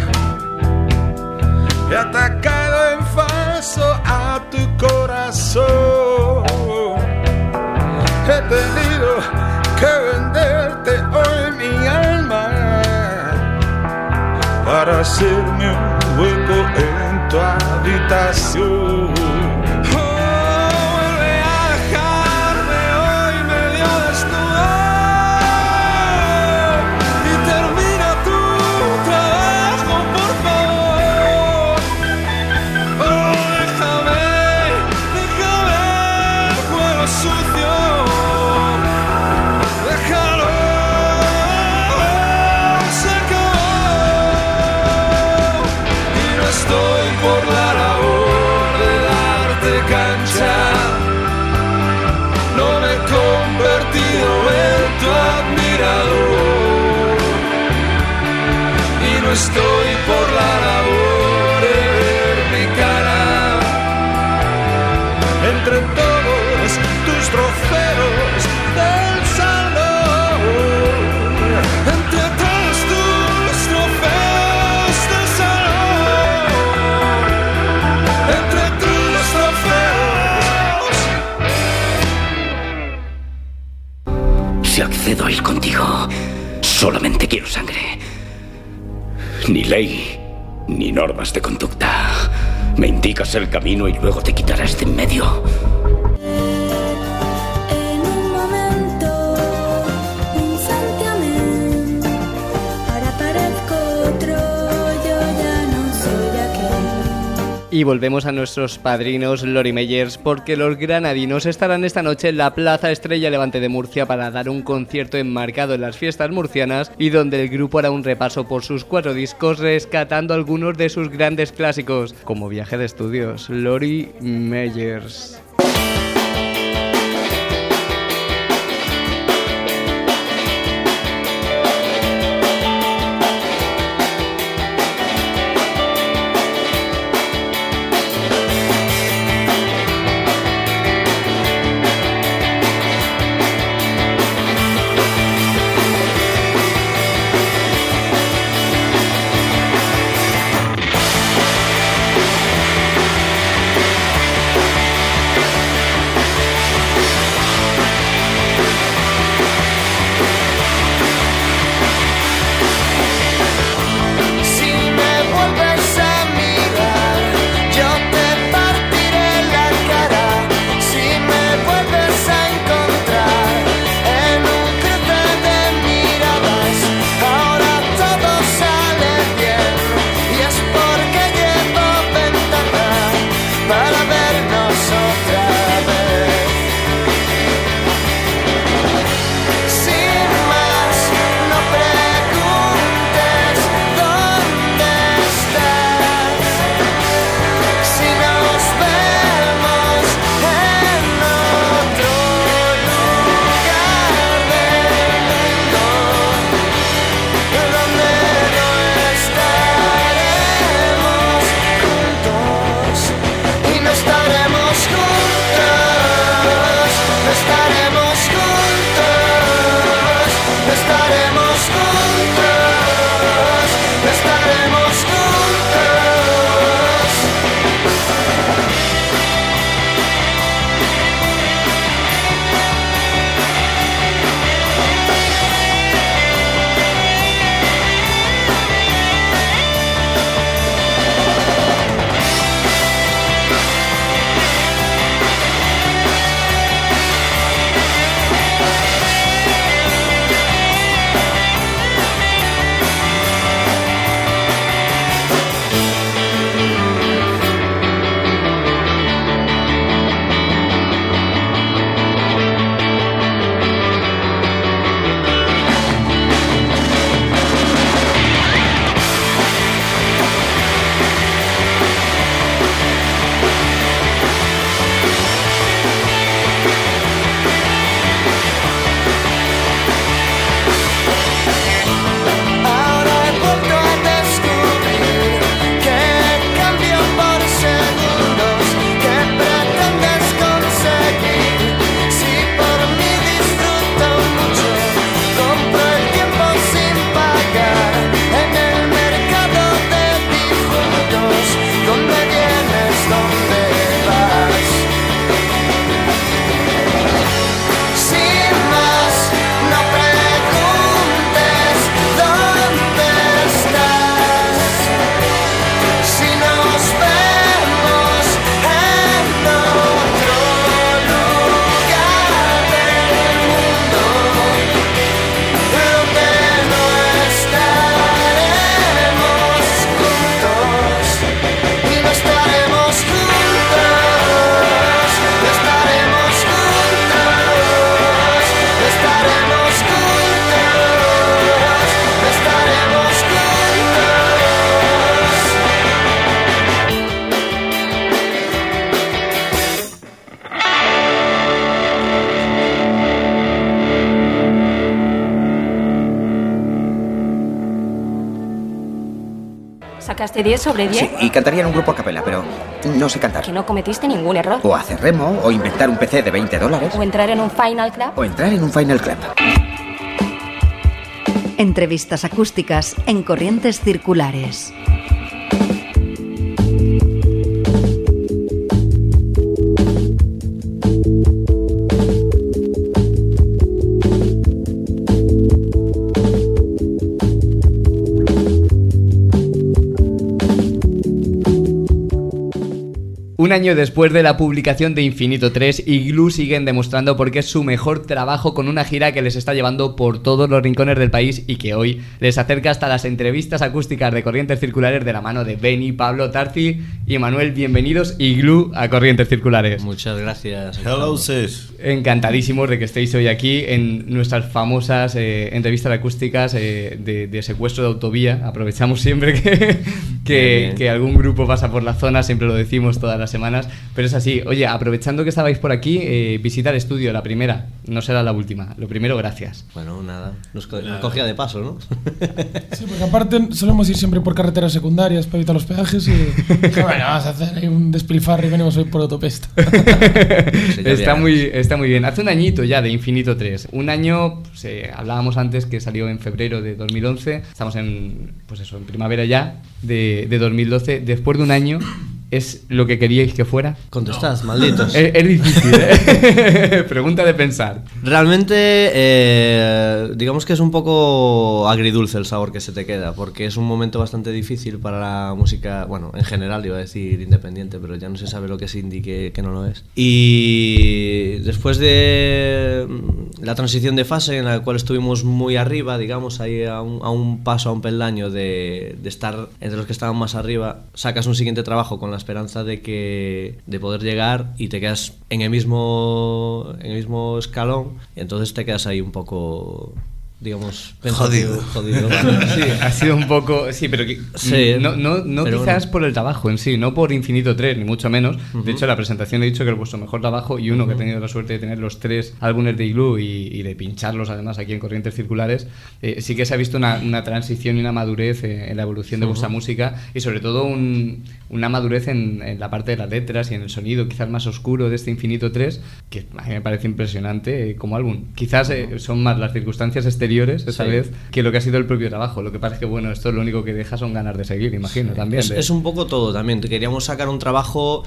he atacado en falso a tu corazón. He tenido que venderte hoy mi alma para hacerme un hueco en tu habitación. Estoy por la labor de ver mi cara entre todos tus trofeos del salón, entre todos tus trofeos del salón, entre tus trofeos. Si accedo a ir contigo, solamente quiero sangre. Ni ley, ni normas de conducta. Me indicas el camino y luego te quitarás de en medio. En un momento, un santiamén, ahora parezco otro, yo ya no soy aquel. Y volvemos a nuestros padrinos Lori Meyers, porque los granadinos estarán esta noche en la Plaza Estrella Levante de Murcia para dar un concierto enmarcado en las fiestas murcianas y donde el grupo hará un repaso por sus 4 discos rescatando algunos de sus grandes clásicos, como Viaje de Estudios. Lori Meyers. ¿Sacaste 10 sobre 10? Sí, y cantaría en un grupo a capela, pero no sé cantar. Que no cometiste ningún error. O hacer remo, o inventar un PC de $20. O entrar en un Final Club. O entrar en un Final Club. Entrevistas acústicas en Corrientes Circulares. Un año después de la publicación de Infinito 3, Igloo siguen demostrando por qué es su mejor trabajo, con una gira que les está llevando por todos los rincones del país y que hoy les acerca hasta las entrevistas acústicas de Corrientes Circulares de la mano de Benny, Pablo, Tarci y Manuel. Bienvenidos, Igloo, a Corrientes Circulares. Muchas gracias. Hello, sis. Encantadísimos de que estéis hoy aquí en nuestras famosas entrevistas acústicas de secuestro de autovía. Aprovechamos siempre que algún grupo pasa por la zona, siempre lo decimos todas las semanas, pero es así. Oye, aprovechando que estabais por aquí, visita el estudio, la primera, no será la última. Lo primero, gracias. Bueno, nada, nos cogía de paso, ¿no? Sí, porque aparte solemos ir siempre por carreteras secundarias para evitar los peajes y bueno, vamos a hacer ahí un despilfarro y venimos hoy por autopista. Está muy bien. Hace un añito ya de Infinito 3. Un año, pues, hablábamos antes que salió en febrero de 2011. Estamos en primavera ya de 2012. Después de un año, ¿es lo que queríais que fuera? Contestad, malditos. Es difícil, ¿eh? Pregunta de pensar. Realmente, digamos que es un poco agridulce el sabor que se te queda, porque es un momento bastante difícil para la música, bueno, en general iba a decir independiente, pero ya no se sabe lo que es indie, que no lo es. Y después de la transición de fase en la cual estuvimos muy arriba, digamos, ahí a un paso, a un peldaño de estar entre los que estaban más arriba, sacas un siguiente trabajo con la esperanza de poder llegar y te quedas en el mismo escalón, y entonces te quedas ahí un poco, digamos, jodido. Sí, ha sido un poco, sí, pero sí, no pero quizás bueno, por el trabajo en sí, no por Infinito 3, ni mucho menos. De hecho, en la presentación he dicho que es vuestro mejor trabajo, y uno que he tenido la suerte de tener los 3 álbumes de Igloo y de pincharlos además aquí en Corrientes Circulares. Sí que se ha visto una transición y una madurez en la evolución de vuestra música, y sobre todo una madurez en la parte de las letras y en el sonido quizás más oscuro de este Infinito 3, que a mí me parece impresionante como álbum. Quizás son más las circunstancias exteriores esta vez que lo que ha sido el propio trabajo. Lo que pasa es que, bueno, esto lo único que deja son ganas de seguir, imagino, también. Es un poco todo también. Queríamos sacar un trabajo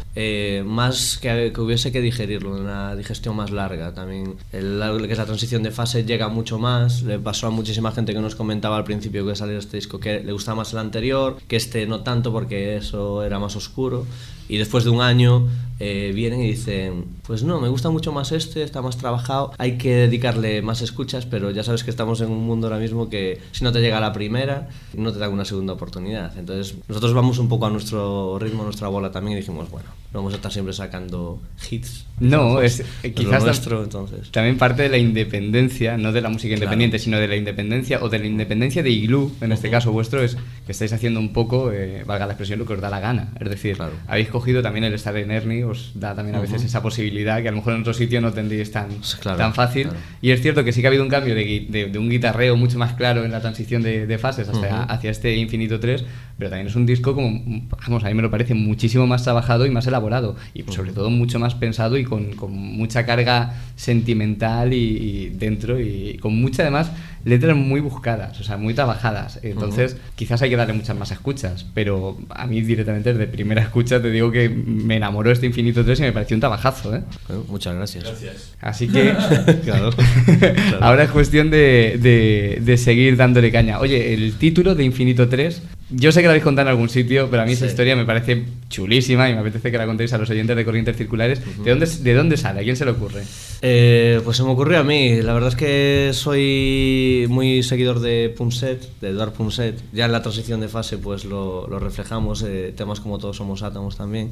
más que hubiese que digerirlo, una digestión más larga también. Lo que es la transición de fase llega mucho más. Le pasó a muchísima gente que nos comentaba al principio que salió este disco que le gustaba más el anterior, que este no tanto porque eso era más oscuro, y después de un año vienen y dicen, pues no, me gusta mucho más está más trabajado, hay que dedicarle más escuchas, pero ya sabes que estamos en un mundo ahora mismo que si no te llega a la primera, no te dan una segunda oportunidad. Entonces nosotros vamos un poco a nuestro ritmo, a nuestra bola también, y dijimos, bueno, no vamos a estar siempre sacando hits. No, es quizás nuestro, entonces. También parte de la independencia, no de la música independiente, sino de la independencia, o de la independencia de Igloo, en este caso vuestro, es que estáis haciendo un poco, valga la expresión, lo que os da la gana. Es decir, habéis cogido también el estar en Ernie, os da también a veces esa posibilidad que a lo mejor en otro sitio no tendríais tan fácil. Y es cierto que sí que ha habido un cambio de un guitarreo mucho más claro en la transición de fases hacia este Infinito 3, pero también es un disco como, vamos, a mí me lo parece muchísimo más trabajado y más elaborado, y sobre todo mucho más pensado y con mucha carga sentimental y dentro, y con mucha, además, letras muy buscadas, o sea, muy trabajadas. Entonces quizás hay que darle muchas más escuchas, pero a mí directamente desde primera escucha te digo que me enamoró este Infinito 3 y me pareció un trabajazo, ¿eh? Bueno, muchas gracias. Así que ahora es cuestión de seguir dándole caña. Oye, el título de Infinito 3, yo sé que lo habéis contado en algún sitio, pero a mí esa historia me parece chulísima y me apetece que la contéis a los oyentes de Corrientes Circulares. ¿De dónde sale? ¿A quién se le ocurre? Pues se me ocurrió a mí. La verdad es que soy muy seguidor de Punset, de Eduard Punset. Ya en la transición de fase pues lo reflejamos, temas como Todos somos átomos también.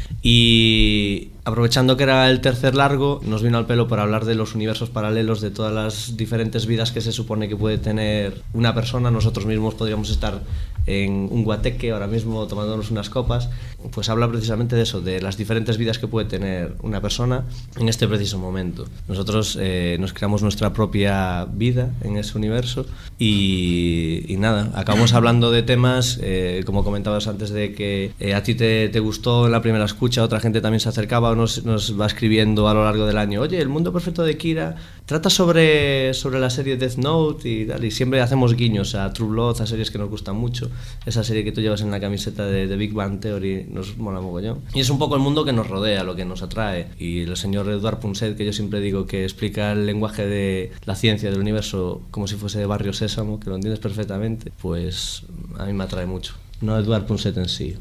Y aprovechando que era el tercer largo, nos vino al pelo para hablar de los universos paralelos, de todas las diferentes vidas que se supone que puede tener una persona. Nosotros mismos podríamos estar en un un guateque ahora mismo tomándonos unas copas, pues habla precisamente de eso, de las diferentes vidas que puede tener una persona en este preciso momento. Nosotros nos creamos nuestra propia vida en ese universo y nada, acabamos hablando de temas, como comentabas antes, de que a ti te gustó en la primera escucha, otra gente también se acercaba o nos va escribiendo a lo largo del año, oye, el mundo perfecto de Kira trata sobre la serie Death Note y tal, y siempre hacemos guiños a True Blood, a series que nos gustan mucho, esa serie que tú llevas en la camiseta de Big Bang Theory nos mola mogollón. Y es un poco el mundo que nos rodea, lo que nos atrae. Y el señor Edward Punset, que yo siempre digo que explica el lenguaje de la ciencia del universo como si fuese de Barrio Sésamo, que lo entiendes perfectamente, pues a mí me atrae mucho. No Edward Punset en sí.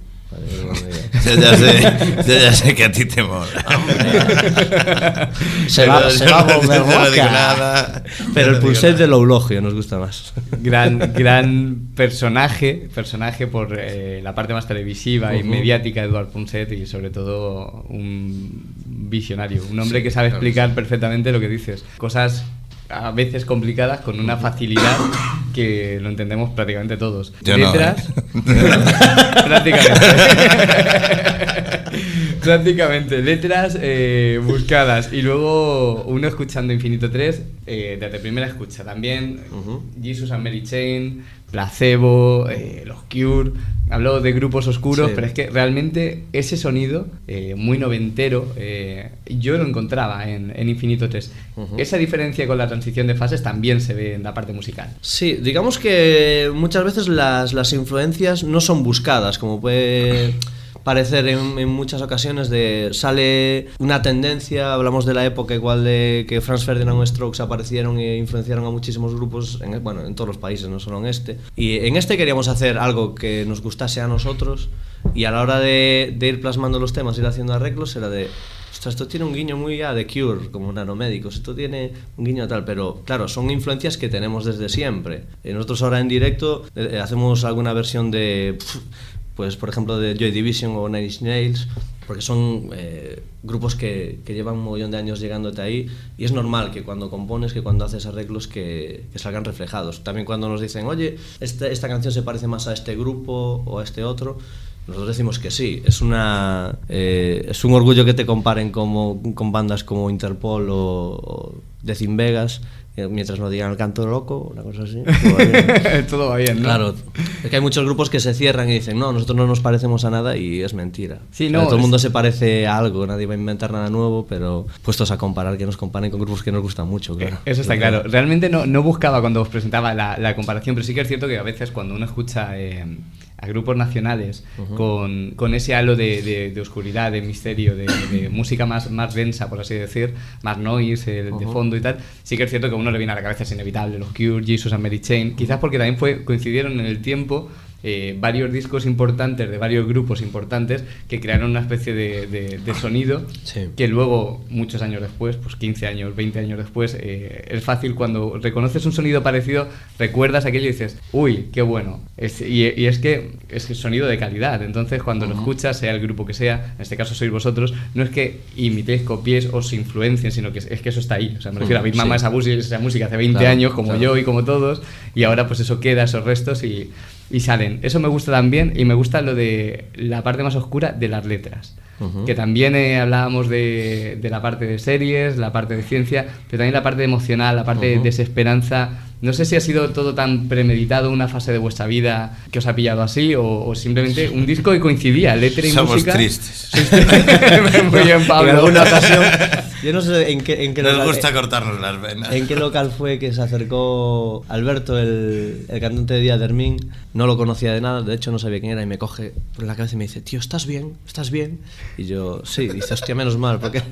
Yo ya sé que a ti te mola. Se va a volver no digo loca. nada. Pero el Punset del eulogio nos gusta más. Gran personaje por la parte más televisiva y mediática de Edward Punset, y sobre todo un visionario, un hombre que sabe explicar perfectamente lo que dices, cosas a veces complicadas con una facilidad que lo entendemos prácticamente todos. Yo letras, prácticamente letras buscadas, y luego uno escuchando Infinito 3 desde primera escucha también. Jesus and Mary Chain, Placebo, los Cure. Hablo de grupos oscuros, Sí. pero es que realmente ese sonido muy noventero yo lo encontraba en Infinito 3. Esa diferencia con la transición de fases también se ve en la parte musical. Sí, digamos que muchas veces las influencias no son buscadas, como puede parecer en muchas ocasiones. Sale una tendencia, hablamos de la época igual de que Franz Ferdinand o Strokes aparecieron e influenciaron a muchísimos grupos, en todos los países, no solo en este. Y en este queríamos hacer algo que nos gustase a nosotros, y a la hora de ir plasmando los temas, ir haciendo arreglos, era de... Ostras, esto tiene un guiño muy a The Cure, como Nanomédicos, esto tiene un guiño a tal, pero claro, son influencias que tenemos desde siempre. Nosotros ahora en directo hacemos alguna versión de... pues por ejemplo de Joy Division o Nine Inch Nails, porque son grupos que llevan un mogollón de años llegándote ahí, y es normal que cuando compones, que cuando haces arreglos, que salgan reflejados. También cuando nos dicen, oye, esta canción se parece más a este grupo o a este otro, nosotros decimos que sí. Es un orgullo que te comparen con bandas como Interpol o Death in Vegas, mientras no digan el canto loco, una cosa así. Todo va bien, ¿no? Claro, es que hay muchos grupos que se cierran y dicen, no, nosotros no nos parecemos a nada, y es mentira. Sí, no, todo el mundo se parece a algo, nadie va a inventar nada nuevo, pero puestos a comparar, que nos comparen con grupos que nos gustan mucho, claro. Eso está claro. Realmente no buscaba cuando os presentaba la comparación, pero sí que es cierto que a veces cuando uno escucha a grupos nacionales con ese halo de oscuridad, de misterio, de música más densa, por así decir, más noise de fondo y tal, sí que es cierto que a uno le viene a la cabeza, es inevitable, los Cure, Jesus and Mary Chain, quizás porque también coincidieron en el tiempo varios discos importantes de varios grupos importantes que crearon una especie de sonido que luego, muchos años después, pues 15 años, 20 años después, es fácil cuando reconoces un sonido parecido, recuerdas aquello y dices, uy, qué bueno. Y es que es sonido de calidad. Entonces cuando lo escuchas, sea el grupo que sea, en este caso sois vosotros, no es que imitéis, copiéis, os influencien, sino que es que eso está ahí. O sea, me refiero a Big Mama, esa música hace 20 años, como yo y como todos, y ahora pues eso queda, esos restos y salen. Eso me gusta también, y me gusta lo de la parte más oscura de las letras. Que también hablábamos de la parte de series, la parte de ciencia, pero también la parte emocional, la parte de desesperanza. No sé si ha sido todo tan premeditado, una fase de vuestra vida que os ha pillado así, o simplemente un disco que coincidía, letra y Somos música. tristes. Muy bien, Pablo. En alguna ocasión, yo no sé en qué Nos local, gusta cortarnos las venas. en qué local fue que se acercó Alberto, el cantante de Día Hermín. No lo conocía de nada, de hecho no sabía quién era, y me coge por la cabeza y me dice, tío, ¿estás bien? ¿Estás bien? Y yo, sí, dice, hostia, menos mal, porque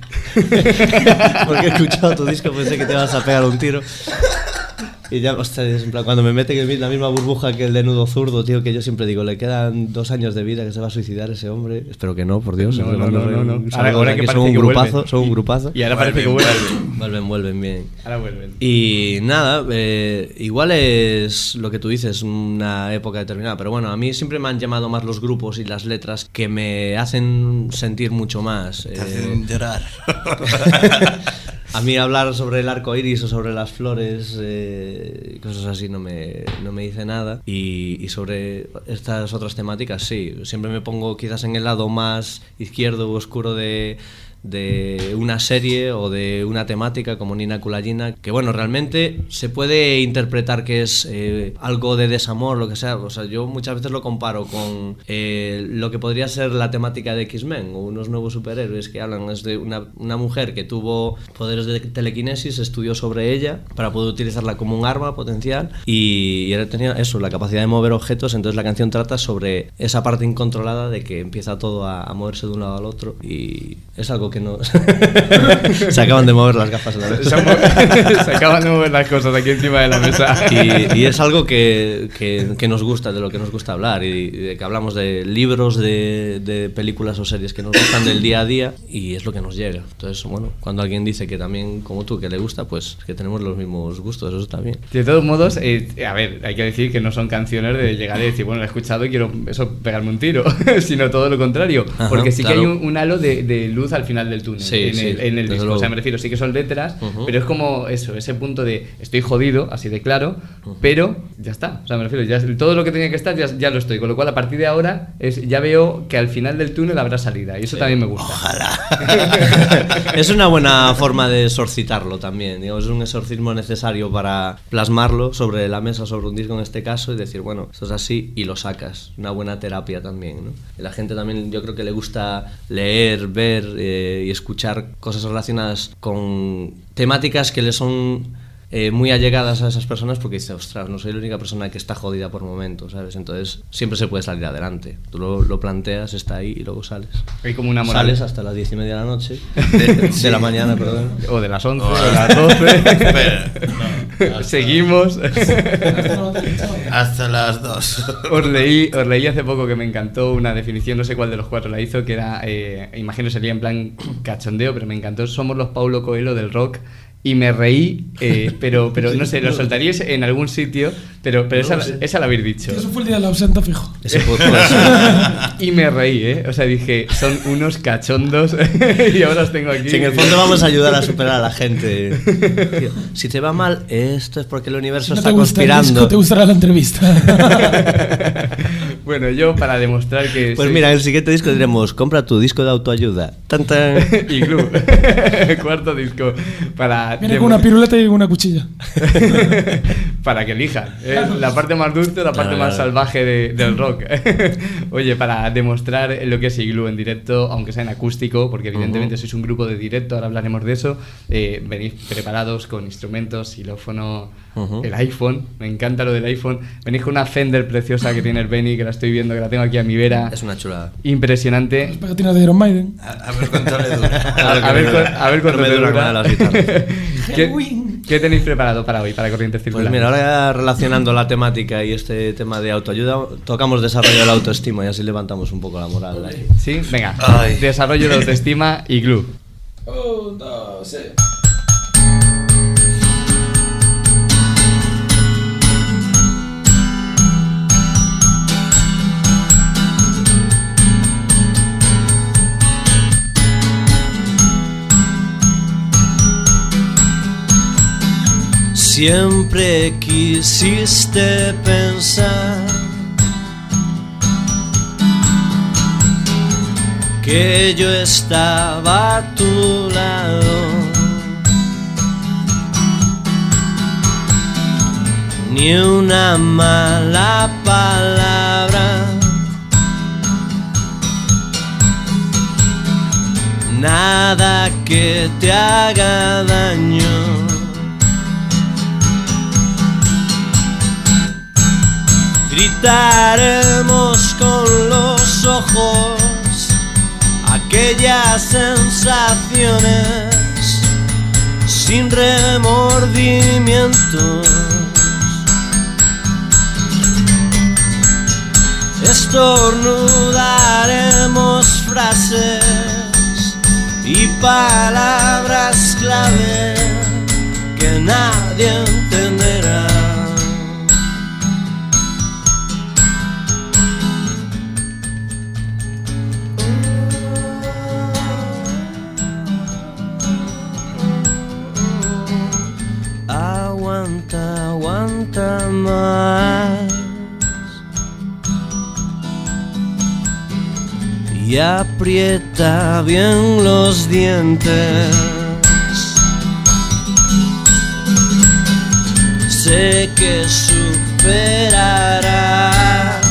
he escuchado tu disco, pensé que te ibas a pegar un tiro. Y ya, hostia, en plan, cuando me mete en la misma burbuja que el de Nudo Zurdo, tío, que yo siempre digo, le quedan 2 años de vida, que se va a suicidar ese hombre. Espero que no, por Dios. No. Ahora que son un grupazo, son un grupazo. Y ahora parece que Vuelven bien. Ahora vuelven. Y nada, igual es lo que tú dices, una época determinada, pero bueno, a mí siempre me han llamado más los grupos y las letras que me hacen sentir mucho más. Te hacen llorar. A mí hablar sobre el arco iris o sobre las flores, cosas así, no me dice nada. Y sobre estas otras temáticas, sí. Siempre me pongo quizás en el lado más izquierdo o oscuro de una serie o de una temática como Nina Kulagina, que bueno, realmente se puede interpretar que es algo de desamor, lo que sea. O sea, yo muchas veces lo comparo con lo que podría ser la temática de X-Men o unos nuevos superhéroes que hablan es de una mujer que tuvo poderes de telequinesis, estudió sobre ella para poder utilizarla como un arma potencial y él tenía eso, la capacidad de mover objetos. Entonces la canción trata sobre esa parte incontrolada de que empieza todo a moverse de un lado al otro y es algo que no... Se acaban de mover las gafas a la vez. Se acaban de mover las cosas aquí encima de la mesa. Y es algo que nos gusta, de lo que nos gusta hablar y de que hablamos de libros, de películas o series que nos gustan del día a día y es lo que nos llega. Entonces, bueno, cuando alguien dice que también, como tú, que le gusta, pues que tenemos los mismos gustos, eso está bien. De todos modos, a ver, hay que decir que no son canciones de llegar y decir, bueno, lo he escuchado y quiero pegarme un tiro, sino todo lo contrario. Ajá, porque sí claro. que hay un halo de luz al final del túnel, sí, en el disco. luego. O sea, me refiero, sí que son letras, pero es como eso, ese punto de estoy jodido, así de claro, pero ya está. O sea, me refiero, ya todo lo que tenía que estar ya lo estoy. Con lo cual, a partir de ahora, ya veo que al final del túnel habrá salida. Y eso también me gusta. Ojalá. Es una buena forma de exorcitarlo también. Digamos, es un exorcismo necesario para plasmarlo sobre la mesa, sobre un disco en este caso, y decir, bueno, esto es así, y lo sacas. Una buena terapia también, ¿no? Y la gente también, yo creo que le gusta leer, ver y escuchar cosas relacionadas con temáticas que le son muy allegadas a esas personas, porque dice, ostras, no soy la única persona que está jodida por momentos, ¿sabes? Entonces siempre se puede salir adelante. Tú lo planteas, está ahí y luego sales. Hay como una moral. Sales hasta las 10:30 de la noche, de la mañana, perdón. O de las 11, o de las 12. Seguimos. Hasta las 2. Os leí hace poco que me encantó una definición, no sé cuál de los cuatro la hizo, que era, imagino sería en plan cachondeo, pero me encantó: somos los Paulo Coelho del rock. Y me reí, pero no sé, lo soltaríais en algún sitio, pero no esa la habéis dicho. Eso fue el día de la absenta, fijo. Y me reí, o sea, dije, son unos cachondos y ahora os tengo aquí. Si en el fondo vamos a ayudar a superar a la gente. Tío, si te va mal, esto es porque el universo está conspirando. No te gustará la entrevista. Bueno, yo para demostrar que... Pues mira, en el siguiente disco diremos, compra tu disco de autoayuda. ¡Tan, tan! Igloo. Cuarto disco. Viene con una piruleta y una cuchilla. Para que elijan. La parte más dulce o la parte más salvaje del rock. Oye, para demostrar lo que es Igloo en directo, aunque sea en acústico, porque evidentemente sois un grupo de directo, ahora hablaremos de eso. Venís preparados con instrumentos, xilófono, el iPhone. Me encanta lo del iPhone. Venís con una Fender preciosa que tiene el Benny, que la estoy viendo, que la tengo aquí a mi vera. Es una chulada. Impresionante. Las pegatinas de Iron Maiden. A ver cuánto le dura. A ver cuánto le dura. ¿Qué ¿Qué tenéis preparado para hoy, para Corrientes Circulares? Pues mira, ahora relacionando la temática y este tema de autoayuda, tocamos desarrollo de la autoestima y así levantamos un poco la moral. Ahí. Sí, venga. Desarrollo de autoestima y Igloo. 1, 2, 3. Siempre quisiste pensar que yo estaba a tu lado, ni una mala palabra, nada que te haga daño. Gritaremos con los ojos aquellas sensaciones sin remordimientos. Estornudaremos frases y palabras clave que nadie entenderá. y aprieta bien los dientes. Sé que superarás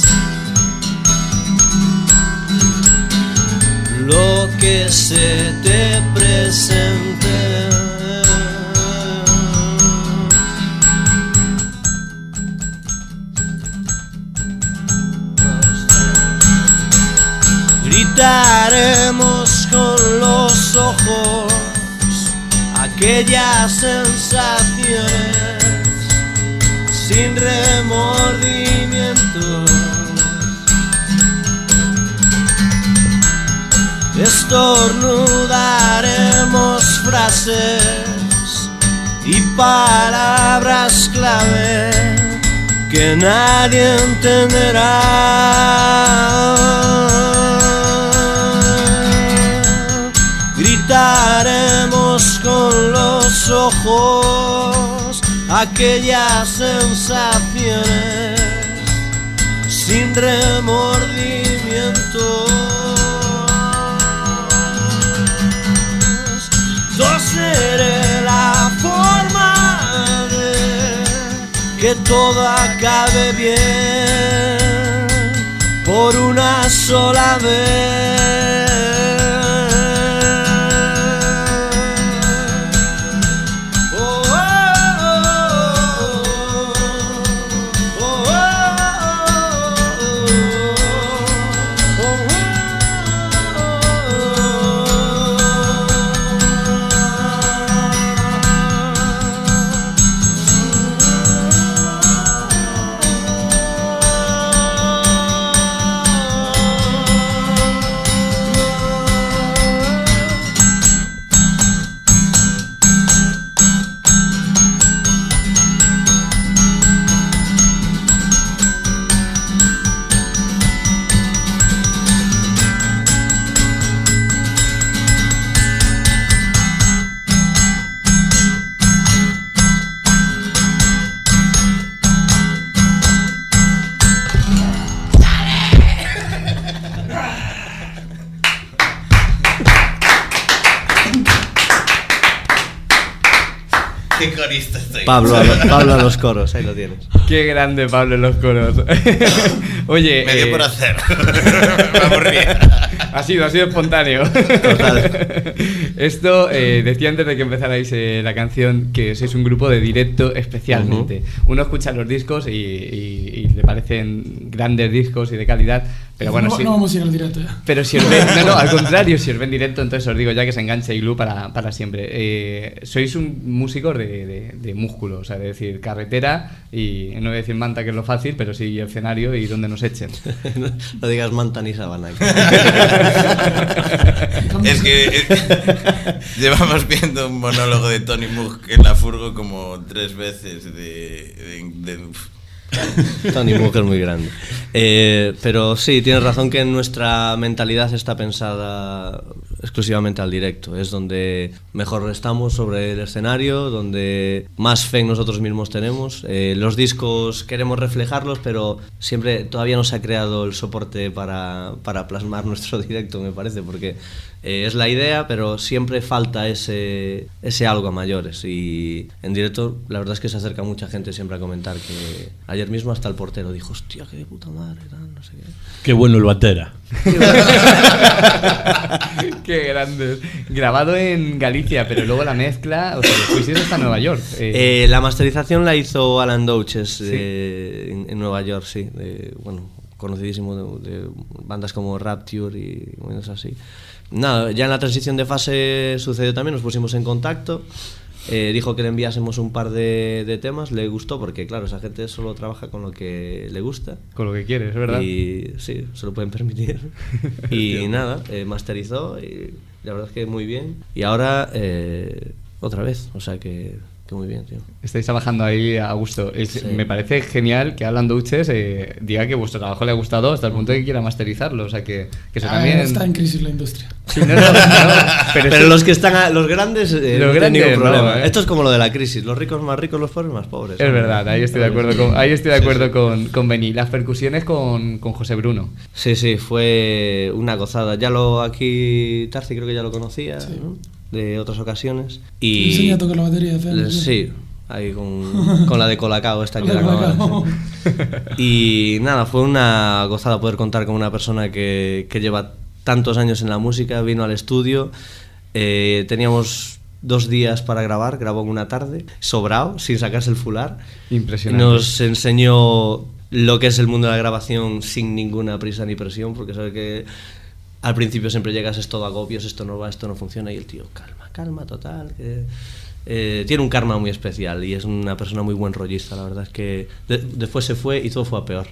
lo que se te presente. Gritaremos con los ojos aquellas sensaciones sin remordimientos. Estornudaremos frases y palabras clave que nadie entenderá. Gritaremos con los ojos aquellas sensaciones sin remordimientos. Seré la forma de que todo acabe bien por una sola vez. Qué corista estoy. Pablo a los coros, ahí lo tienes. Qué grande Pablo en los coros. Oye, me dio por hacer. Me aburría. Ha sido espontáneo. Total. Esto, decía antes de que empezarais la canción que sois un grupo de directo especialmente. Uno escucha los discos y le parecen grandes discos y de calidad, pero bueno, no vamos a ir al directo ya. Pero si os ven, no, al contrario, si os ven directo, entonces os digo ya que se enganche Igloo para siempre. Sois un músico de músculo, o sea, de decir carretera y no voy a decir manta, que es lo fácil, pero sí escenario y donde nos echen. No digas manta ni sabana. Es que llevamos viendo un monólogo de Tony Moog en la furgo como 3 veces Tony Moog es muy grande. Pero sí, tienes razón que nuestra mentalidad está pensada exclusivamente al directo. Es donde mejor estamos sobre el escenario, donde más fe en nosotros mismos tenemos. Los discos queremos reflejarlos, pero siempre todavía no se ha creado el soporte para plasmar nuestro directo, me parece, porque es la idea, pero siempre falta ese algo a mayores. Y en directo la verdad es que se acerca mucha gente siempre a comentar que ayer mismo hasta el portero dijo: hostia, qué de puta madre, no sé qué. Qué bueno el batera. Qué grande. Grabado en Galicia, pero luego la mezcla, o sea, fuisteis hasta Nueva York. La masterización la hizo Alan Douches, ¿sí? en Nueva York, sí. Bueno, conocidísimo de bandas como Rapture y cosas así. Nada, ya en la transición de fase sucedió también, nos pusimos en contacto. Dijo que le enviásemos un par de temas, le gustó porque claro, esa gente solo trabaja con lo que le gusta, con lo que quiere, es verdad, y sí, se lo pueden permitir. Y nada, masterizó y la verdad es que muy bien. Y ahora otra vez, o sea que que muy bien, tío. Estáis trabajando ahí a gusto. Me parece genial que Alan Douches diga que vuestro trabajo le ha gustado hasta el punto de que quiera masterizarlo. O sea, que eso también... Está en crisis la industria. Sí, no, pero los que están, los grandes, no tienen ningún problema. No, Esto es como lo de la crisis, los ricos más ricos, los pobres más pobres. Es verdad, ahí estoy de acuerdo con Benny. Las percusiones con José Bruno. Sí, fue una gozada. Aquí Tarci creo que ya lo conocía, ¿no? De otras ocasiones. Y enseña a tocar la batería, sí, ahí con la de Colacao esta que acababa. Y nada, fue una gozada poder contar con una persona que lleva tantos años en la música. Vino al estudio, teníamos 2 días para grabar, grabó en una tarde, sobrado, sin sacarse el fular. Impresionante. Nos enseñó lo que es el mundo de la grabación sin ninguna prisa ni presión, porque sabe que al principio siempre llegas, es todo agobios, esto no va, esto no funciona, y el tío, calma, total, que tiene un karma muy especial y es una persona muy buen rollista. La verdad es que después se fue y todo fue a peor.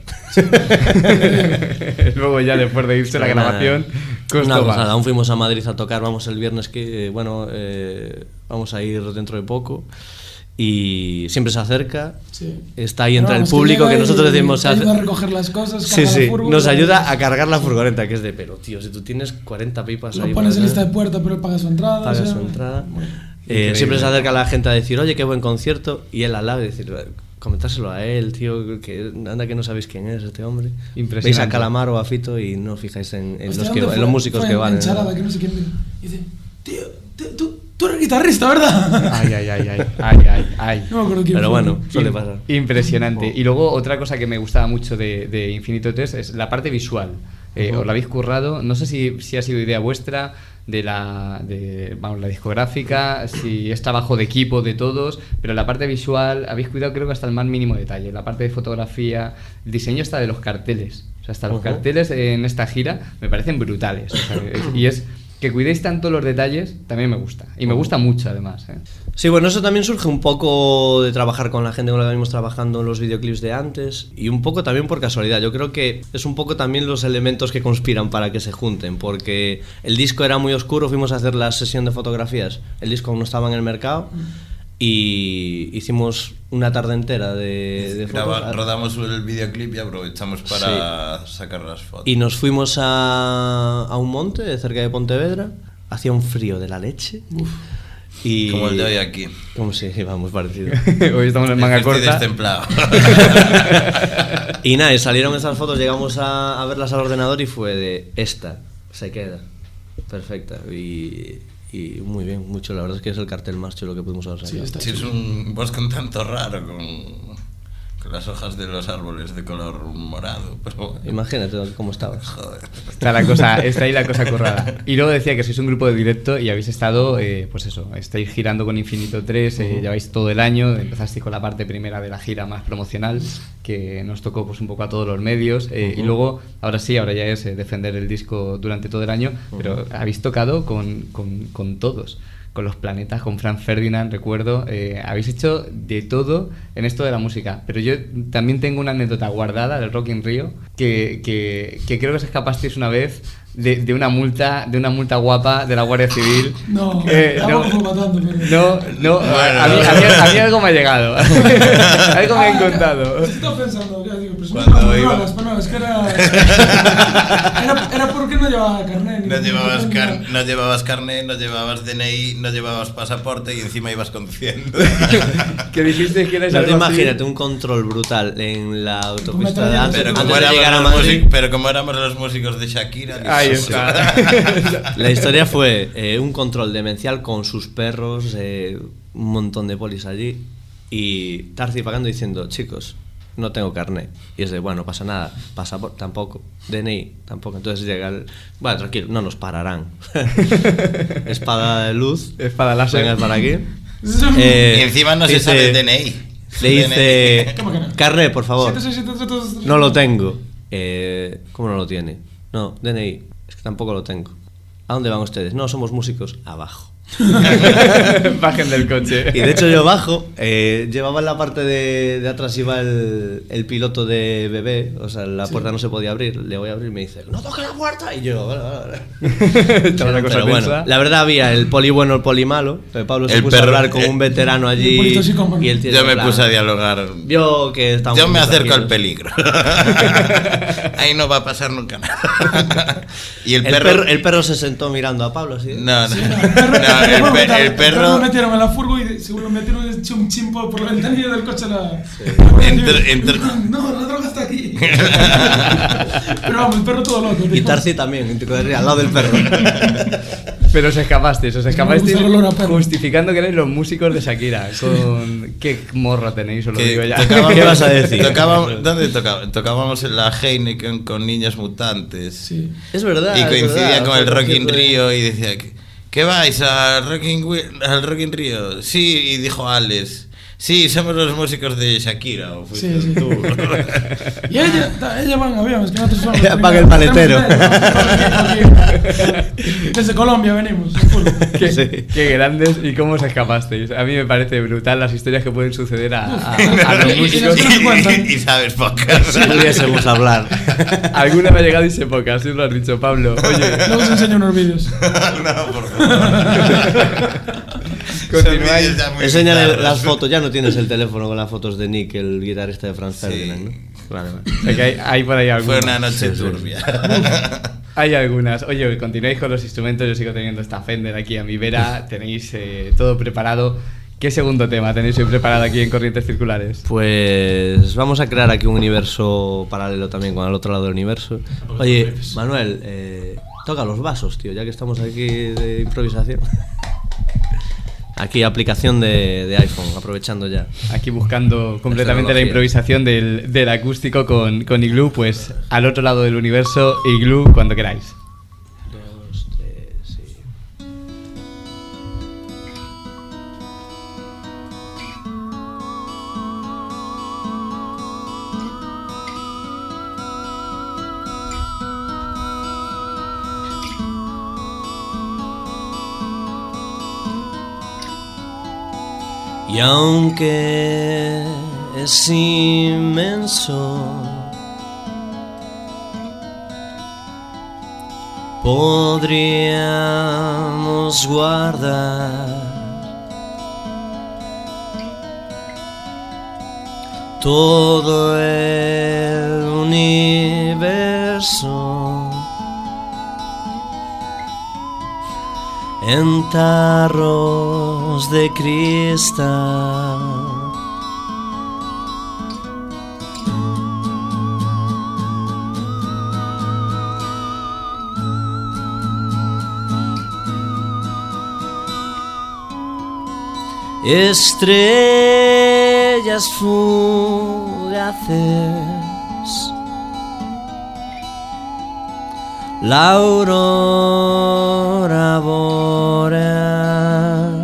Luego ya después de irse la grabación costó más. Aún fuimos a Madrid a tocar, vamos el viernes que vamos a ir dentro de poco. Y siempre se acerca, está ahí entre el público, que nosotros decimos... Ayuda a recoger las cosas, sí, nos ayuda a cargar la furgoneta, que es de, pero tío, si tú tienes 40 pipas lo ahí... Lo pones en lista de puerta, pero él paga su entrada. Paga su entrada. Siempre se acerca a la gente a decir, oye, qué buen concierto, y él al lado, y decir, comentárselo a él, tío, que anda que no sabéis quién es este hombre. Impresionante. Veis a Calamar o a Fito y no os fijáis en los músicos que van. En Charada, que no sé quién vino. Y dice, tío, tú eres guitarrista, ¿verdad? Ay. No me acuerdo quién. Pero bueno, suele pasar. Impresionante. Y luego otra cosa que me gustaba mucho de Infinito Test es la parte visual. Os la habéis currado, no sé si ha sido idea vuestra de la discográfica, si es trabajo de equipo de todos, pero la parte visual habéis cuidado creo que hasta el más mínimo detalle. La parte de fotografía, el diseño está de los carteles. O sea, hasta los carteles en esta gira me parecen brutales. O sea, y es que cuidéis tanto los detalles, también me gusta. Y me gusta mucho, además. Sí, bueno, eso también surge un poco de trabajar con la gente con la que venimos trabajando en los videoclips de antes. Y un poco también por casualidad. Yo creo que es un poco también los elementos que conspiran para que se junten. Porque el disco era muy oscuro, fuimos a hacer la sesión de fotografías. El disco aún no estaba en el mercado. Y hicimos una tarde entera de fotos. Rodamos el videoclip y aprovechamos para sacar las fotos. Y nos fuimos a un monte cerca de Pontevedra. Hacía un frío de la leche. Y como el de hoy aquí. Como si íbamos parecido. Hoy estamos en manga corta. Destemplado. Y nada, y salieron esas fotos, llegamos a verlas al ordenador y fue de esta, se queda. Perfecta. Y muy bien, mucho. La verdad es que es el cartel más chulo que pudimos haber sacado. Sí, es un bosque un tanto raro con las hojas de los árboles de color morado, pero bueno. Imagínate cómo estabas. Joder. Está ahí la cosa currada. Y luego decía que sois un grupo de directo y habéis estado, pues eso, estáis girando con Infinito 3, lleváis todo el año, empezasteis con la parte primera de la gira más promocional, que nos tocó pues un poco a todos los medios, y luego, ahora ya es defender el disco durante todo el año, pero habéis tocado con todos. Con Los Planetas, con Franz Ferdinand, recuerdo, habéis hecho de todo en esto de la música, pero yo también tengo una anécdota guardada del Rock in Rio que creo que os escapasteis una vez de una multa guapa de la Guardia Civil. No, a mí algo me ha llegado. Algo me han contado. Estaba pensando, digo, pues no, es que era porque no llevaba carnet. No llevabas carnet, no llevabas DNI, no llevabas pasaporte y encima ibas conduciendo. Que dijiste que erais algo imagínate un control brutal en la autopista de antes. Pero como éramos los músicos de Shakira. Ahí está. La historia fue un control demencial con sus perros, un montón de polis allí, y Tarci pagando diciendo, chicos, no tengo carnet. Y es de, bueno, no pasa nada, pasaporte tampoco, DNI tampoco. Entonces llega el, bueno, tranquilo, no nos pararán. Espada de luz, espada láser, vengas para aquí. Y encima no se sabe el DNI. Le dice, carnet, por favor. No lo tengo. ¿Cómo no lo tiene? No, DNI. Es que tampoco lo tengo. ¿A dónde van ustedes? No, somos músicos. Abajo. Bajen del coche. Y de hecho yo bajo, llevaba en la parte de atrás iba el piloto de bebé, o sea, la puerta no se podía abrir, le voy a abrir y me dice, ¡no toques la puerta! Y yo, vale. Pero bueno, la verdad había el poli bueno, el poli malo, Pablo se puso a hablar con un veterano allí y el tío yo me puse a dialogar. Vio que estamos yo me acerco tranquilos. al peligro. Ahí no va a pasar nunca nada. Y el perro se sentó mirando a Pablo así. No, el perro lo metieron en la furgo y según lo metieron echó un chimpo por la ventanilla del coche no, la droga está aquí. Pero vamos, el perro todo loco. Y Tarsi también, al lado del perro. Pero os escapasteis justificando que erais los músicos de Shakira. Con qué morro tenéis, os lo digo ya. ¿Qué vas a decir? ¿Dónde tocábamos? Tocábamos en la Heineken con Niños Mutantes. Sí. Es verdad. Y coincidía con el Rock in de... Rio y decía ¿qué vais al Rock in Rio? Sí, y dijo Alex. Sí, somos los músicos de Shakira. ¿O fuiste tú? Y ella van a avión, es que nosotros somos. Paga el maletero. Desde Colombia venimos. Qué grandes y cómo os escapasteis. A mí me parece brutal las historias que pueden suceder a los músicos. Y sabes pocas. Si pudiésemos hablar. Alguna me ha llegado y sé pocas, sí lo has dicho, Pablo. Oye, luego os enseño unos vídeos. No, por favor. Continuáis. Enséñale las fotos, ya no tienes el teléfono con las fotos de Nick, el guitarrista de Franz Ferdinand, ¿no? Vale. O sea que hay por ahí algunas. Fue una noche turbia. Hay algunas. Oye, continuáis con los instrumentos, yo sigo teniendo esta Fender aquí a mi vera, tenéis todo preparado. ¿Qué segundo tema tenéis hoy preparado aquí en Corrientes Circulares? Pues vamos a crear aquí un universo paralelo también con el otro lado del universo. Oye, Manuel, toca los vasos, tío, ya que estamos aquí de improvisación. Aquí aplicación de iPhone, aprovechando ya. Aquí buscando completamente la improvisación del acústico con Igloo, pues al otro lado del universo, Igloo, cuando queráis. 2, 3, sí. Y aunque es inmenso, podríamos guardar todo el universo en tarros de cristal. Estrellas fugaces, la aurora boreal,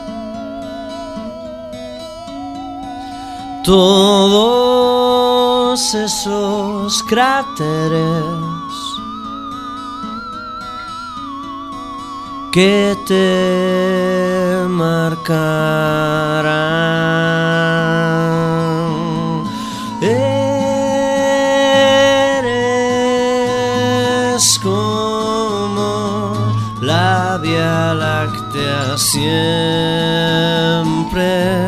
todos esos cráteres que te marcarán. Eres como la Vía Láctea siempre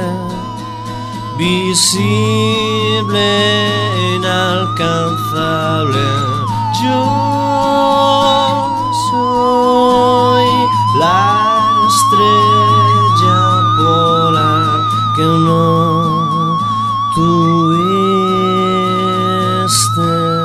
visible, inalcanzable. Yo soy la estrella polar que no tuviste.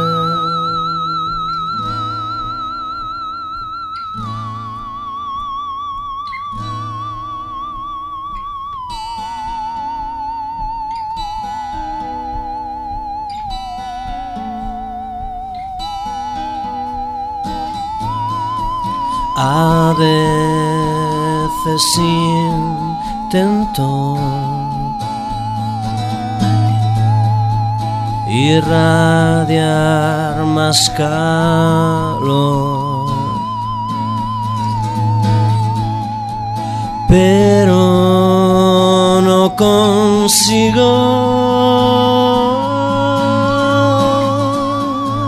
A veces intento irradiar más calor, pero no consigo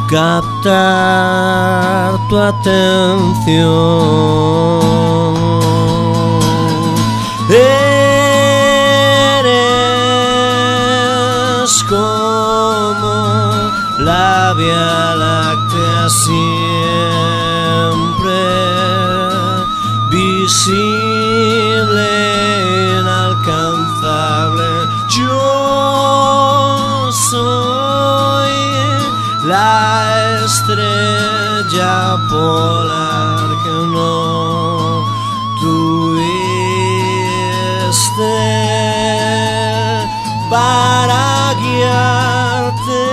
captar tu atención. Eres como la Vía Láctea siempre visible, inalcanzable. Yo soy la estrella polar que no tuviste para guiarte.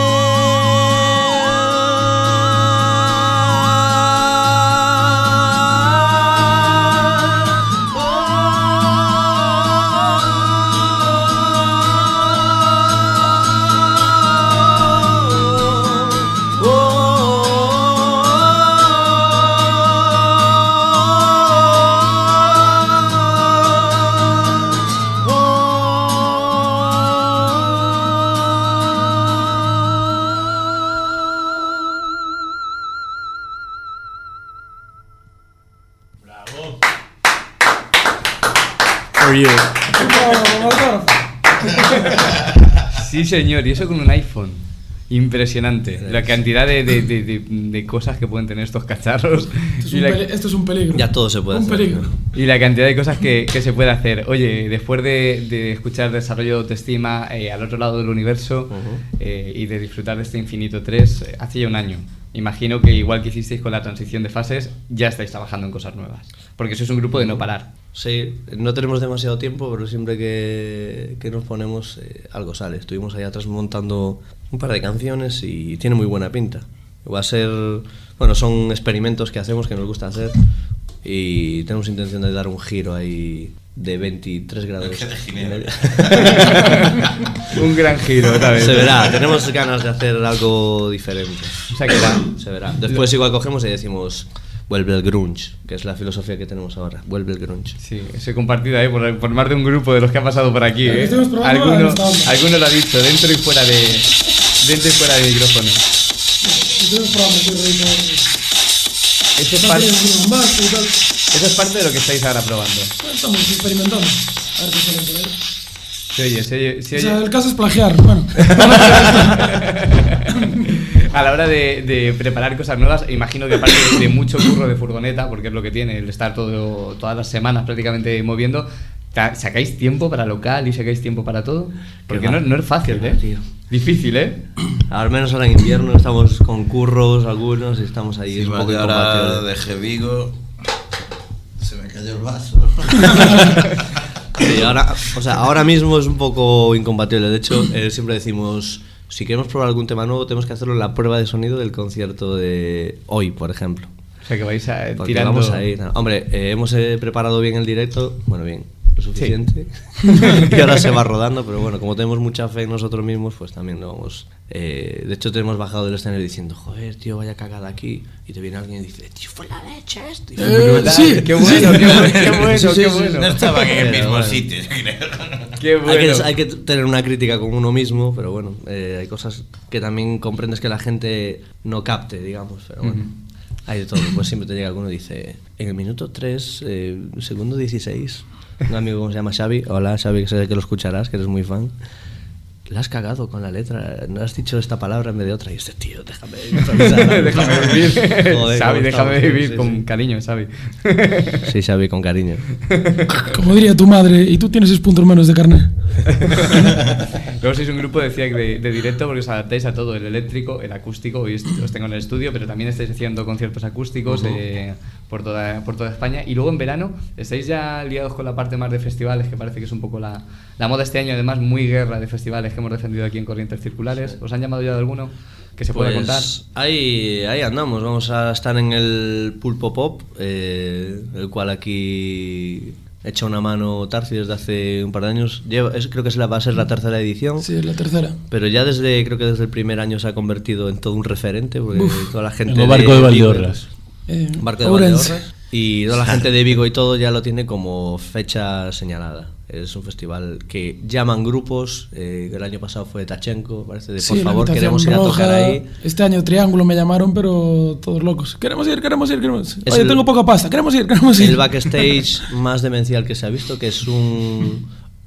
Sí, señor, y eso con un iPhone. Impresionante. La cantidad de cosas que pueden tener estos cacharros. Esto es un peligro. Ya todo se puede hacer. Un peligro. Y la cantidad de cosas que se puede hacer. Oye, después de escuchar el desarrollo de autoestima al otro lado del universo y de disfrutar de este Infinito 3, hace ya un año. Imagino que igual que hicisteis con la transición de fases, ya estáis trabajando en cosas nuevas. Porque sois un grupo de no parar. Sí, no tenemos demasiado tiempo, pero siempre que nos ponemos algo sale. Estuvimos ahí atrás montando un par de canciones y tiene muy buena pinta. Va a ser... Bueno, son experimentos que hacemos, que nos gusta hacer, y tenemos intención de dar un giro ahí de 23 grados. Un gran giro, otra vez. Se verá, tenemos ganas de hacer algo diferente. O sea que se verá. Después igual cogemos y decimos... Vuelve el grunge, que es la filosofía que tenemos ahora. Vuelve el grunge. Sí, ese compartido ahí por más de un grupo de los que han pasado por aquí. Alguno lo ha dicho, dentro y fuera de micrófono. Eso es parte de lo que estáis ahora probando. Estamos experimentando. A ver qué sale por ahí. Se oye. El caso es plagiar, bueno. A la hora de preparar cosas nuevas, imagino que aparte de mucho curro de furgoneta, porque es lo que tiene el estar todas las semanas prácticamente moviendo, ¿sacáis tiempo para local y sacáis tiempo para todo? Porque no es fácil, tío. Difícil, Al menos ahora en invierno estamos con curros algunos y estamos ahí. Sí, un poco ahora dejé Vigo, se me cayó el vaso. Sí, ahora mismo es un poco incompatible. De hecho, siempre decimos... Si queremos probar algún tema nuevo, tenemos que hacerlo en la prueba de sonido del concierto de hoy, por ejemplo. O sea, que vais porque tirando... Vamos a ir. Hombre, hemos preparado bien el directo. Bueno, bien, lo suficiente. Sí. Y ahora se va rodando, pero bueno, como tenemos mucha fe en nosotros mismos, pues también lo vamos... de hecho, te hemos bajado del escenario diciendo, joder, tío, vaya cagada aquí. Y te viene alguien y dice, tío, fue la leche esto. Sí, qué bueno, qué bueno. No estaba en el mismo sitio, yo creo. Qué bueno. Hay que tener una crítica con uno mismo, pero bueno, hay cosas que también comprendes que la gente no capte, digamos, pero bueno. Hay de todo, pues siempre te llega alguno y dice, en el minuto 3, segundo 16, un amigo que se llama Xavi, hola Xavi, que sé que lo escucharás, que eres muy fan, la has cagado con la letra, no has dicho esta palabra en vez de otra, y este tío, déjame improvisar. Déjame vivir. Joder, Xavi, déjame vivir sí, con cariño, Xavi. Sí, Xavi, con cariño. Como diría tu madre, y tú tienes 6 puntos menos de carnet. Luego sois un grupo, decía, de directo, porque os adaptáis a todo, el eléctrico, el acústico. Hoy os tengo en el estudio, pero también estáis haciendo conciertos acústicos por toda España. Y luego en verano estáis ya liados con la parte más de festivales, que parece que es un poco la moda este año, además muy guerra de festivales que hemos defendido aquí en Corrientes Circulares. ¿Os han llamado ya de alguno que se pueda contar? Ahí andamos, vamos a estar en el Pulpo Pop, el cual aquí echa una mano Tarci desde hace un par de años. Creo que va a ser la tercera edición. Sí, es la tercera. Pero ya creo que desde el primer año se ha convertido en todo un referente, porque toda la gente... En el barco de Valdeorras. Barco de Valdeorras. Y toda la gente de Vigo y todo ya lo tiene como fecha señalada. Es un festival que llaman grupos. El año pasado fue Tachenko, parece de por favor queremos ir a tocar ahí. Este año Triángulo me llamaron, pero todos locos. Queremos ir. Oye, tengo poca pasta, queremos ir. El backstage más demencial que se ha visto, que es un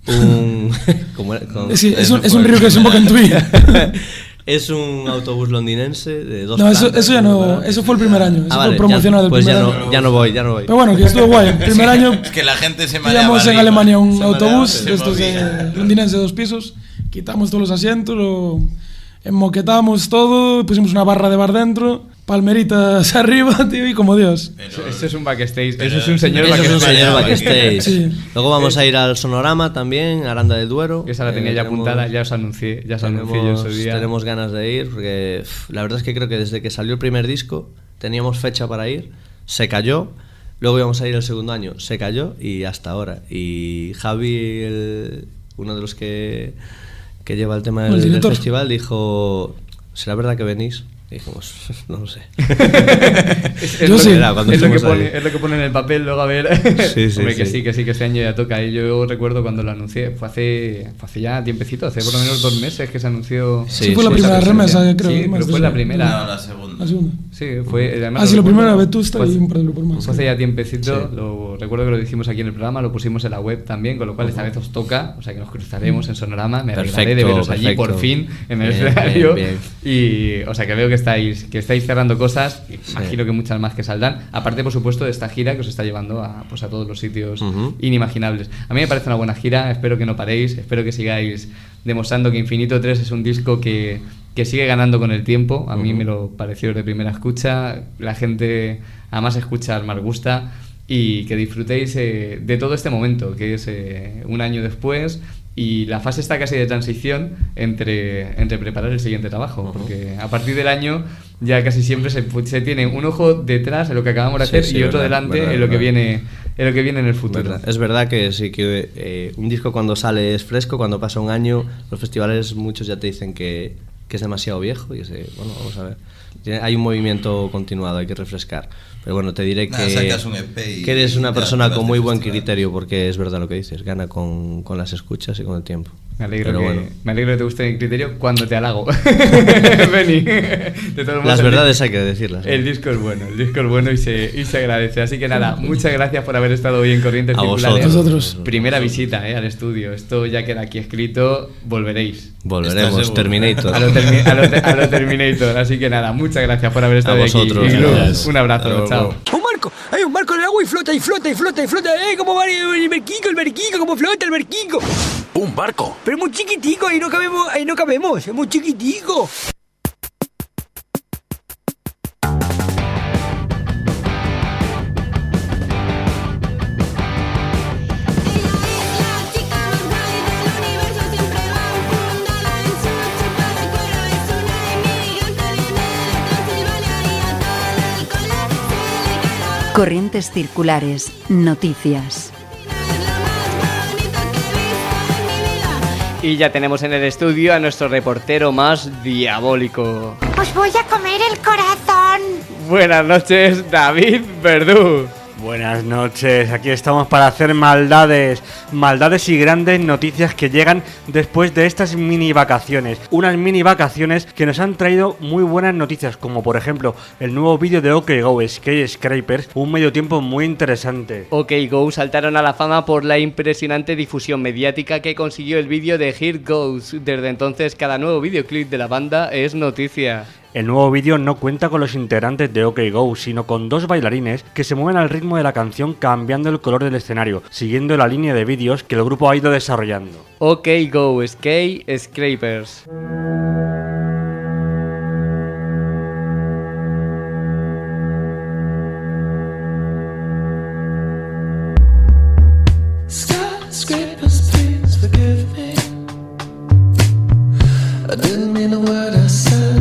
sí, es un río que se emboca en tu vida. Es un autobús londinense de 2 No, plantas. eso ya no. Eso fue el primer año. Eso fue vale, promocionado pues el primer año. Ya no voy. Pero bueno, que estuvo guay. El primer año. Es que la gente se mareaba. Pillamos en arriba. Alemania un Se autobús mareaba, de estos de londinense de 2 pisos. Quitamos todos los asientos, lo enmoquetamos todo, pusimos una barra de bar dentro, palmeritas arriba, tío, y como Dios. Eso es un backstage. Eso es un señor backstage. Sí. Luego vamos a ir al Sonorama también, Aranda del Duero. Esa la tenía ya apuntada, ya os anuncié yo en su día. Tenemos ganas de ir porque la verdad es que creo que desde que salió el primer disco teníamos fecha para ir, se cayó, luego íbamos a ir el segundo año, se cayó y hasta ahora. Y Javi, uno de los que lleva el tema del festival, dijo, ¿será verdad que venís? Y dijimos, no lo sé. Es lo que pone en el papel, luego a ver. Sí, Hombre, que sí, que este año ya toca. Y yo recuerdo cuando lo anuncié, fue hace ya tiempecito, hace por lo menos 2 meses que se anunció. Sí, fue la primera remesa, creo. Sí, pero fue la primera. No, la segunda. Sí, fue. Además, la primera, Vetusta y un par de grupos más. Fue hace ya tiempecito, recuerdo que lo dijimos aquí en el programa, lo pusimos en la web también, con lo cual esta vez os toca, o sea que nos cruzaremos en Sonorama, me alegraré de veros allí por fin en el escenario. Y, o sea que veo que estáis cerrando cosas, imagino que muchas más que saldrán, aparte por supuesto de esta gira que os está llevando a todos los sitios inimaginables. A mí me parece una buena gira, espero que no paréis, espero que sigáis demostrando que Infinito 3 es un disco que sigue ganando con el tiempo. A mí me lo pareció de primera escucha, la gente además escuchar más gusta, y que disfrutéis de todo este momento que es un año después. Y la fase está casi de transición entre preparar el siguiente trabajo, porque a partir del año ya casi siempre se tiene un ojo detrás en lo que acabamos de hacer y otro delante en lo que viene en el futuro. Es verdad que sí, que un disco cuando sale es fresco, cuando pasa un año los festivales muchos ya te dicen que es demasiado viejo y bueno, vamos a ver. Hay un movimiento continuado, hay que refrescar. Pero bueno, te diré que eres una persona con muy buen criterio, porque es verdad lo que dices, gana con las escuchas y con el tiempo. Me alegro que te guste el criterio cuando te halago. Benny. De todos modos, las verdades hay que decirlas. El disco es bueno y se agradece. Así que nada, muchas gracias por haber estado hoy en Corrientes Circulares. Vosotros. Primera visita al estudio. Esto ya queda aquí escrito. Volveremos, Terminator. A lo Terminator. Así que nada, muchas gracias por haber estado aquí. Y un abrazo, chao. Hay un barco en el agua y flota y flota y flota y flota. ¿Cómo va el barquico? ¿Cómo flota el barquico? Un barco. Pero muy chiquitico, ahí no cabemos, es muy chiquitico. Corrientes Circulares, noticias. Y ya tenemos en el estudio a nuestro reportero más diabólico. Os voy a comer el corazón. Buenas noches, David Verdú. Buenas noches, aquí estamos para hacer maldades y grandes noticias que llegan después de estas mini vacaciones. Unas mini vacaciones que nos han traído muy buenas noticias, como por ejemplo el nuevo vídeo de OK Go, Skyscrapers, un medio tiempo muy interesante. OK Go saltaron a la fama por la impresionante difusión mediática que consiguió el vídeo de Here Goes. Desde entonces cada nuevo videoclip de la banda es noticia. El nuevo vídeo no cuenta con los integrantes de OK Go, sino con 2 bailarines que se mueven al ritmo de la canción cambiando el color del escenario, siguiendo la línea de vídeos que el grupo ha ido desarrollando. OK Go, Skyscrapers. Skyscrapers, please forgive me. I didn't mean a word I said.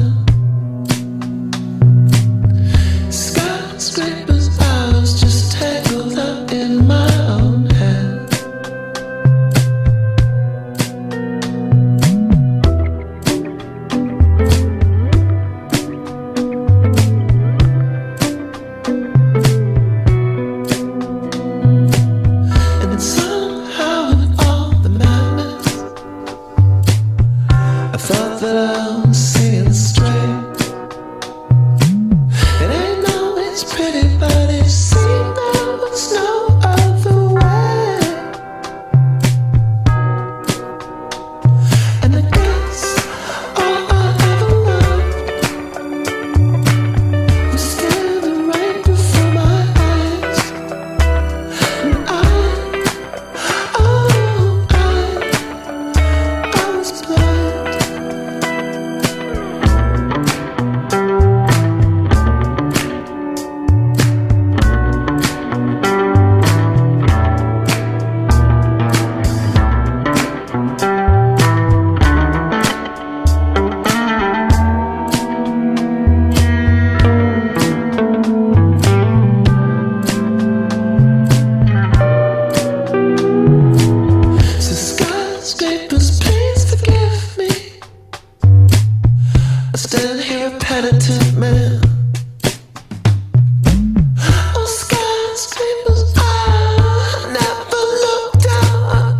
Skyscrapers, I was just tangled up in my own head. a penitent man. Oh, skyscrapers, I never look down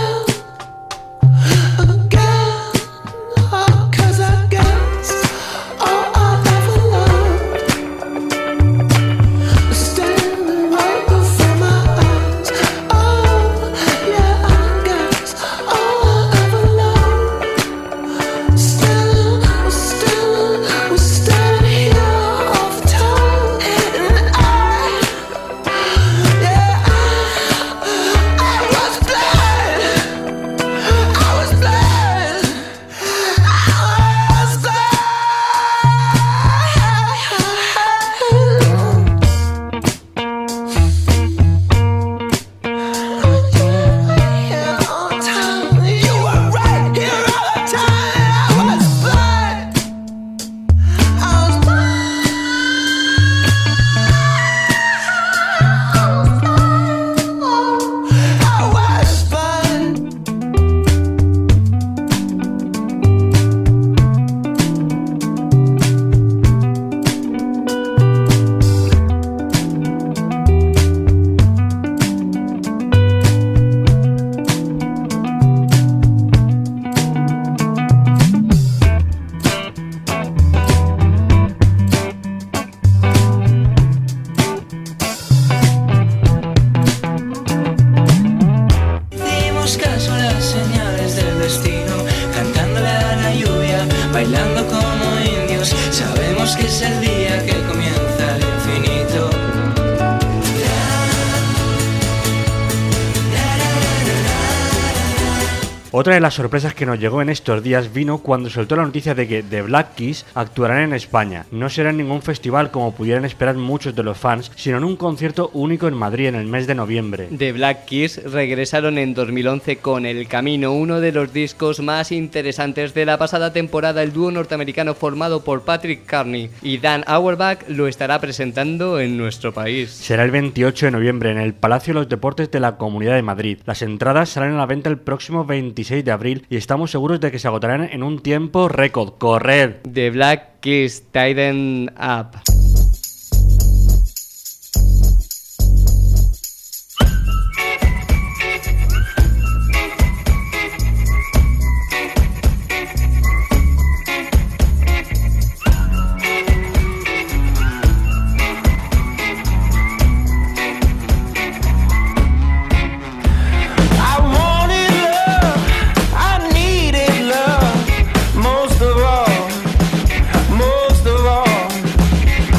again, oh, 'cause I guess all I ever loved was standing right before my eyes. Oh, yeah, I guess all I ever loved still was standing here all the time, and I was blind. I was blind. I was blind. Here all the time. You were right here all the time. I was blind. I was blind. I was blind. Hicimos caso a las señales del destino, cantándole a la lluvia, bailando como indios. Sabemos que es el día que comienza el infinito. Otra de las sorpresas que nos llegó en estos días vino cuando soltó la noticia de que The Black Keys actuarán en España. No será en ningún festival como pudieran esperar muchos de los fans, sino en un concierto único en Madrid en el mes de noviembre. The Black Keys regresaron en 2011 con El Camino, uno de los discos más interesantes de la pasada temporada. El dúo norteamericano formado por Patrick Carney y Dan Auerbach lo estará presentando en nuestro país. Será el 28 de noviembre en el Palacio de los Deportes de la Comunidad de Madrid. Las entradas salen a la venta el próximo 26 de abril y estamos seguros de que se agotarán en un tiempo récord. ¡Corred! The Black Keys, Tighten Up. I wanted love, I needed love, most of all.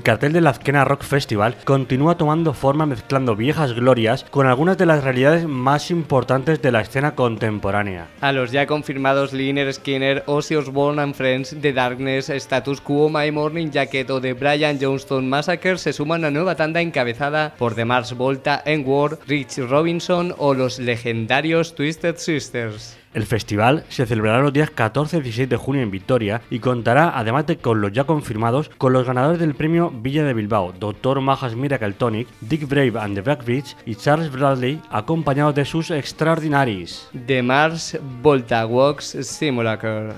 cartel del Azkena Rock Festival continúa tomando forma mezclando viejas glorias con algunas de las realidades más importantes de la escena contemporánea. A los ya confirmados Lynyrd Skynyrd, Ozzy Osbourne and Friends, The Darkness, Status Quo, My Morning Jacket o The Brian Johnston Massacre se suma una nueva tanda encabezada por The Mars Volta, N-Word, Rich Robinson o los legendarios Twisted Sisters. El festival se celebrará los días 14 y 16 de junio en Vitoria y contará, además de con los ya confirmados, con los ganadores del premio Villa de Bilbao, Dr. Majas Miracle Tonic, Dick Brave and the Blackbeats y Charles Bradley, acompañados de sus Extraordinaries. The Mars Volta Walks Simulacre.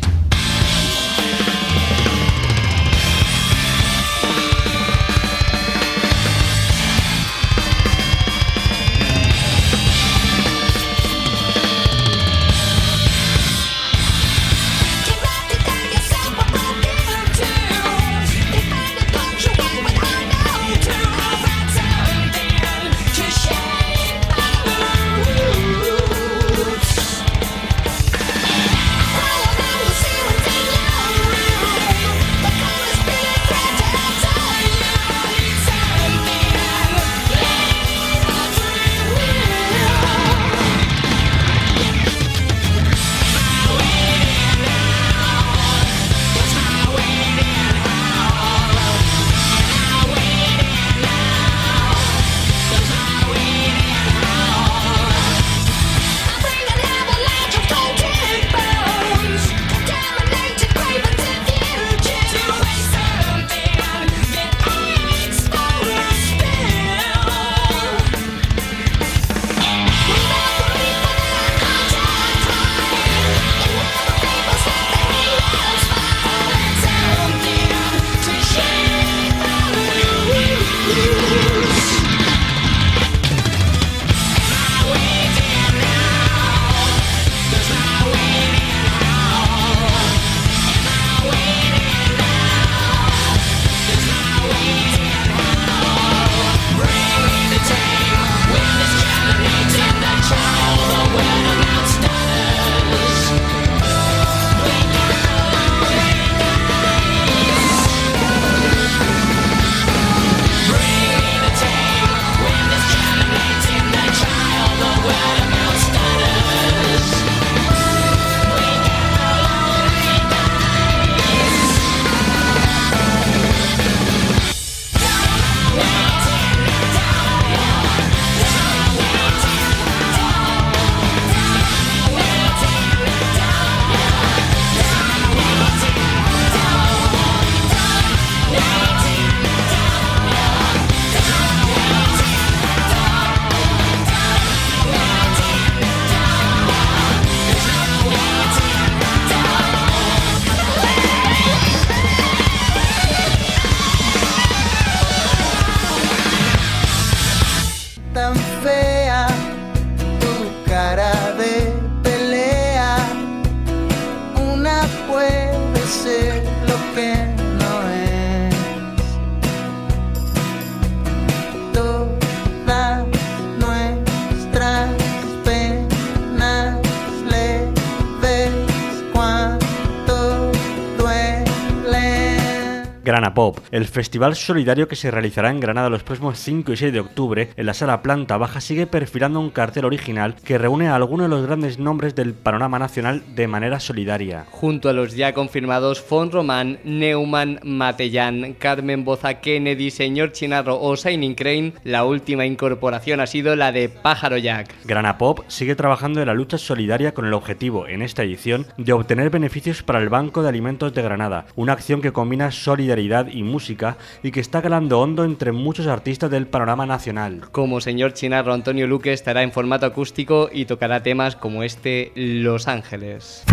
Grana Pop, el festival solidario que se realizará en Granada los próximos 5 y 6 de octubre en la sala Planta Baja, sigue perfilando un cartel original que reúne a algunos de los grandes nombres del panorama nacional de manera solidaria. Junto a los ya confirmados Font Román, Neumann, Matellán, Carmen Boza, Kennedy, Señor Chinarro o Shining Crane, la última incorporación ha sido la de Pájaro Jack. Grana Pop sigue trabajando en la lucha solidaria con el objetivo, en esta edición, de obtener beneficios para el Banco de Alimentos de Granada, una acción que combina solidaridad y música y que está calando hondo entre muchos artistas del panorama nacional. Como Señor Chinarro, Antonio Luque estará en formato acústico y tocará temas como este Los Ángeles.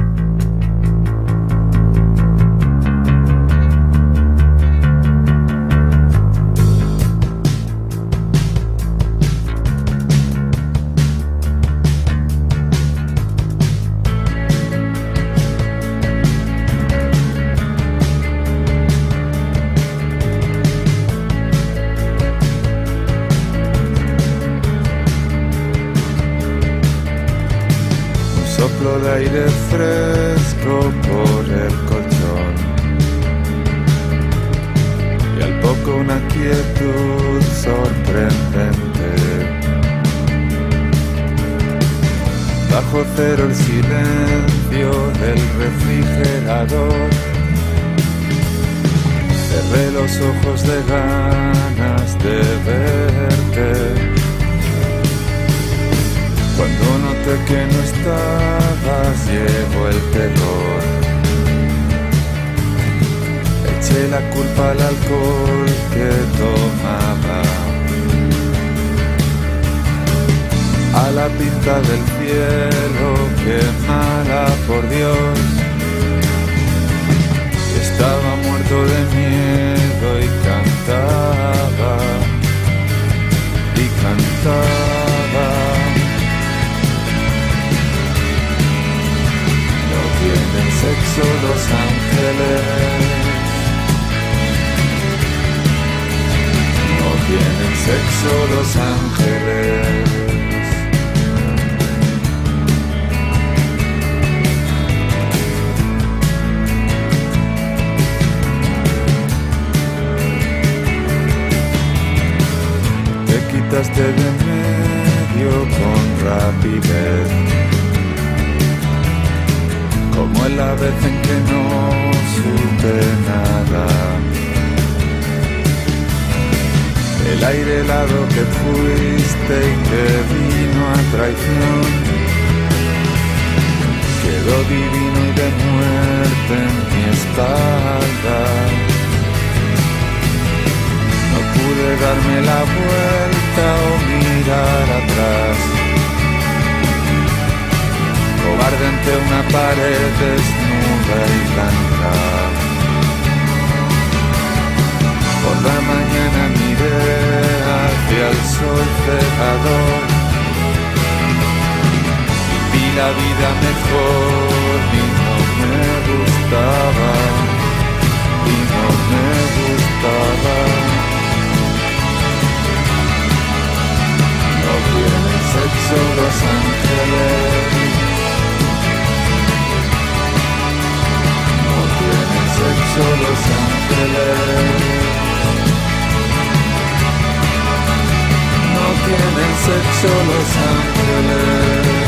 Soplo de aire fresco una quietud sorprendente. Bajo cero el silencio del refrigerador. Cerré los ojos de ganas de verte. Cuando noté que no estabas, llegó el terror. Eché la culpa al alcohol que tomaba, a la pinta del cielo quemada por Dios. Estaba muerto de miedo y cantaba, y cantaba. No tienen sexo los ángeles, no tienen sexo los ángeles. Quitaste de medio con rapidez, como en la vez en que no supe nada. El aire helado que fuiste y que vino a traición quedó divino y de muerte en mi espalda. Pude darme la vuelta o mirar atrás, cobarde ante una pared desnuda y blanca. Por la mañana miré hacia el sol cegador y vi la vida mejor y no me gustaba, y no me gustaba. No tienen sexo los ángeles, no tienen sexo los ángeles, no tienen sexo los ángeles,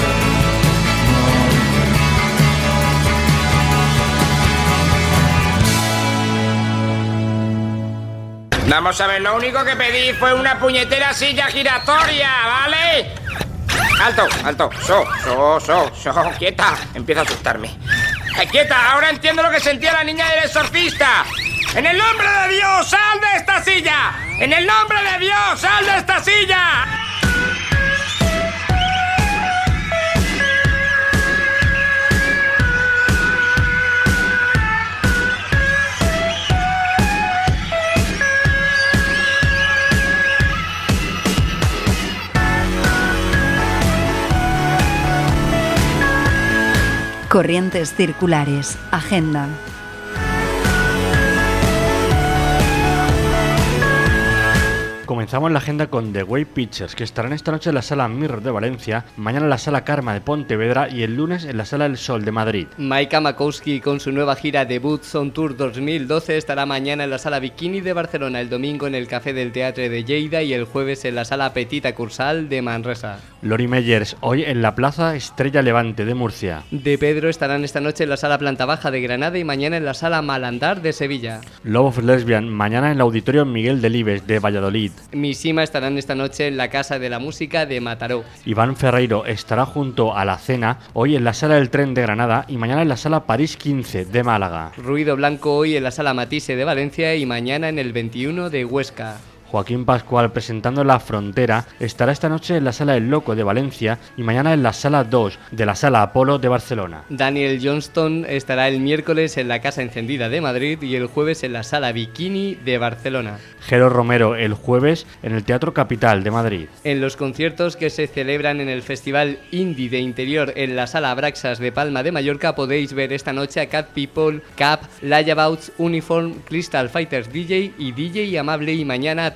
Vamos a ver, lo único que pedí fue una puñetera silla giratoria, ¿vale? ¡Alto, alto! ¡Quieta! Empieza a asustarme. ¡Quieta! Ahora entiendo lo que sentía la niña del exorcista. ¡En el nombre de Dios, sal de esta silla! ¡En el nombre de Dios, sal de esta silla! Corrientes circulares. Agenda. Comenzamos la agenda con The Way Pictures, que estarán esta noche en la Sala Mirror de Valencia, mañana en la Sala Karma de Pontevedra y el lunes en la Sala El Sol de Madrid. Maika Makowski, con su nueva gira debut On Tour 2012, estará mañana en la Sala Bikini de Barcelona, el domingo en el Café del Teatre de Lleida y el jueves en la Sala Petita Cursal de Manresa. Lori Meyers, hoy en la Plaza Estrella Levante de Murcia. De Pedro estarán esta noche en la Sala Planta Baja de Granada y mañana en la Sala Malandar de Sevilla. Love of Lesbian, mañana en el Auditorio Miguel Delibes de Valladolid. Mishima estarán esta noche en la Casa de la Música de Mataró. Iván Ferreiro estará junto a La Cena hoy en la Sala del Tren de Granada y mañana en la Sala París 15 de Málaga. Ruido Blanco hoy en la Sala Matisse de Valencia y mañana en el 21 de Huesca. Joaquín Pascual, presentando La Frontera, estará esta noche en la Sala El Loco de Valencia y mañana en la Sala 2 de la Sala Apolo de Barcelona. Daniel Johnston estará el miércoles en la Casa Encendida de Madrid y el jueves en la Sala Bikini de Barcelona. Jero Romero el jueves en el Teatro Capital de Madrid. En los conciertos que se celebran en el Festival Indie de Interior en la Sala Abraxas de Palma de Mallorca podéis ver esta noche a Cat People, Cap, Layabouts, Uniform, Crystal Fighters DJ y DJ Amable y mañana a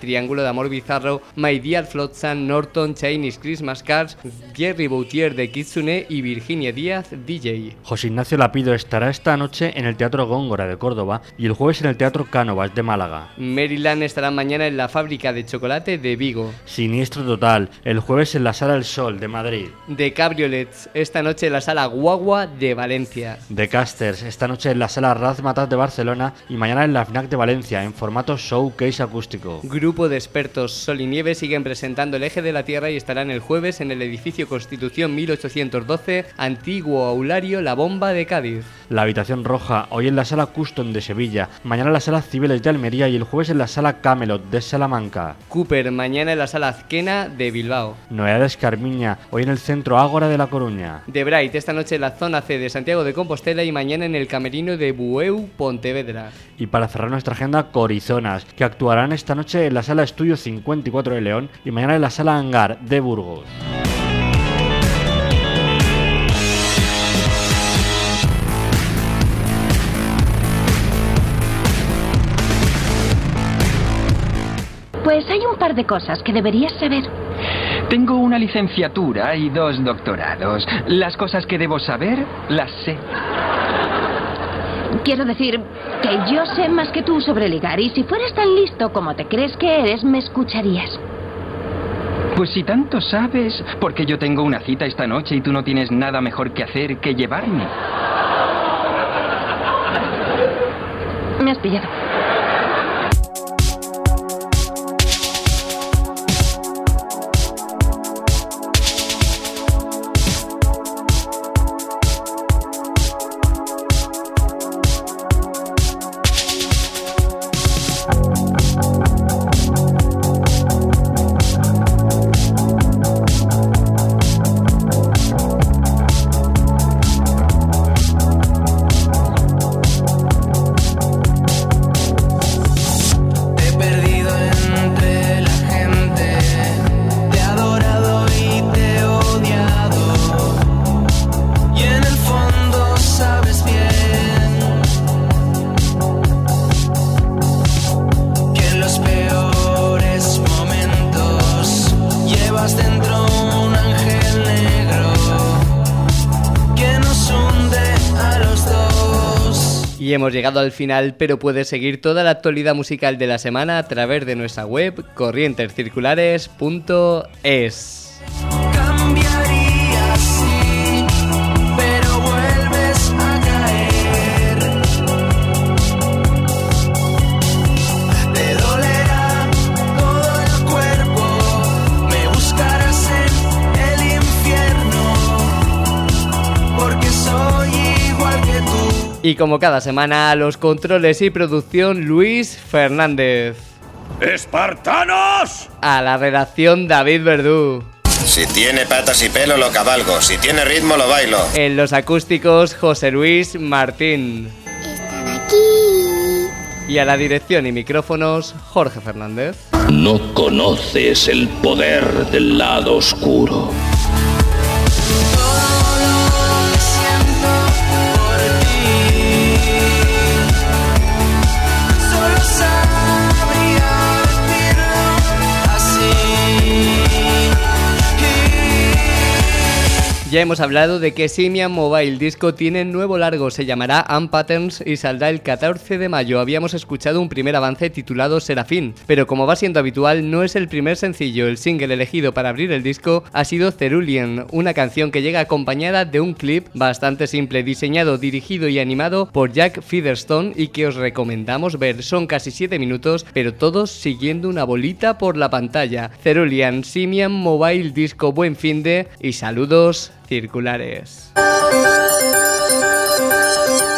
Triángulo de Amor Bizarro, My Dear Flotsam, Norton, Chinese Christmas Cards, Jerry Boutier de Kitsune y Virginia Díaz, DJ. José Ignacio Lapido estará esta noche en el Teatro Góngora de Córdoba y el jueves en el Teatro Cánovas de Málaga. Maryland estará mañana en la Fábrica de Chocolate de Vigo. Siniestro Total, el jueves en la Sala El Sol de Madrid. The Cabriolets, esta noche en la Sala Guagua de Valencia. The Casters, esta noche en la Sala Razmataz de Barcelona y mañana en la FNAC de Valencia, en formato showcase acústico. Grupo de expertos Sol y Nieve siguen presentando El Eje de la Tierra y estarán el jueves en el edificio Constitución 1812, antiguo aulario La Bomba de Cádiz. La Habitación Roja, hoy en la Sala Custom de Sevilla, mañana en la Sala Cibeles de Almería y el jueves en la Sala Camelot de Salamanca. Cooper, mañana en la Sala Azquena de Bilbao. Novedades Carmiña, hoy en el Centro Ágora de La Coruña. The Bright, esta noche en la Zona C de Santiago de Compostela y mañana en el Camerino de Bueu, Pontevedra. Y para cerrar nuestra agenda, Corizonas, que actuarán esta noche en la Sala Estudio 54 de León y mañana en la Sala Hangar de Burgos. Pues hay un par de cosas que deberías saber. Tengo una licenciatura y 2 doctorados. Las cosas que debo saber, las sé. Quiero decir que yo sé más que tú sobre ligar y si fueras tan listo como te crees que eres, me escucharías. Pues si tanto sabes, porque yo tengo una cita esta noche y tú no tienes nada mejor que hacer que llevarme. Me has pillado. Y hemos llegado al final, pero puedes seguir toda la actualidad musical de la semana a través de nuestra web corrientescirculares.es. Cambiaría, sí, pero vuelves a caer. Te dolerá todo el cuerpo, me buscarás en el infierno, porque soy igual que tú. Y como cada semana, a los controles y producción, Luis Fernández. ¡Espartanos! A la redacción, David Verdú. Si tiene patas y pelo lo cabalgo, si tiene ritmo lo bailo. En los acústicos, José Luis Martín. Están aquí. Y a la dirección y micrófonos, Jorge Fernández. No conoces el poder del lado oscuro. Ya hemos hablado de que Simian Mobile Disco tiene nuevo largo, se llamará Unpatterns y saldrá el 14 de mayo. Habíamos escuchado un primer avance titulado Serafín, pero como va siendo habitual, no es el primer sencillo. El single elegido para abrir el disco ha sido Cerulean, una canción que llega acompañada de un clip bastante simple, diseñado, dirigido y animado por Jack Featherstone y que os recomendamos ver. Son casi 7 minutos, pero todos siguiendo una bolita por la pantalla. Cerulean, Simian Mobile Disco, buen finde y saludos circulares.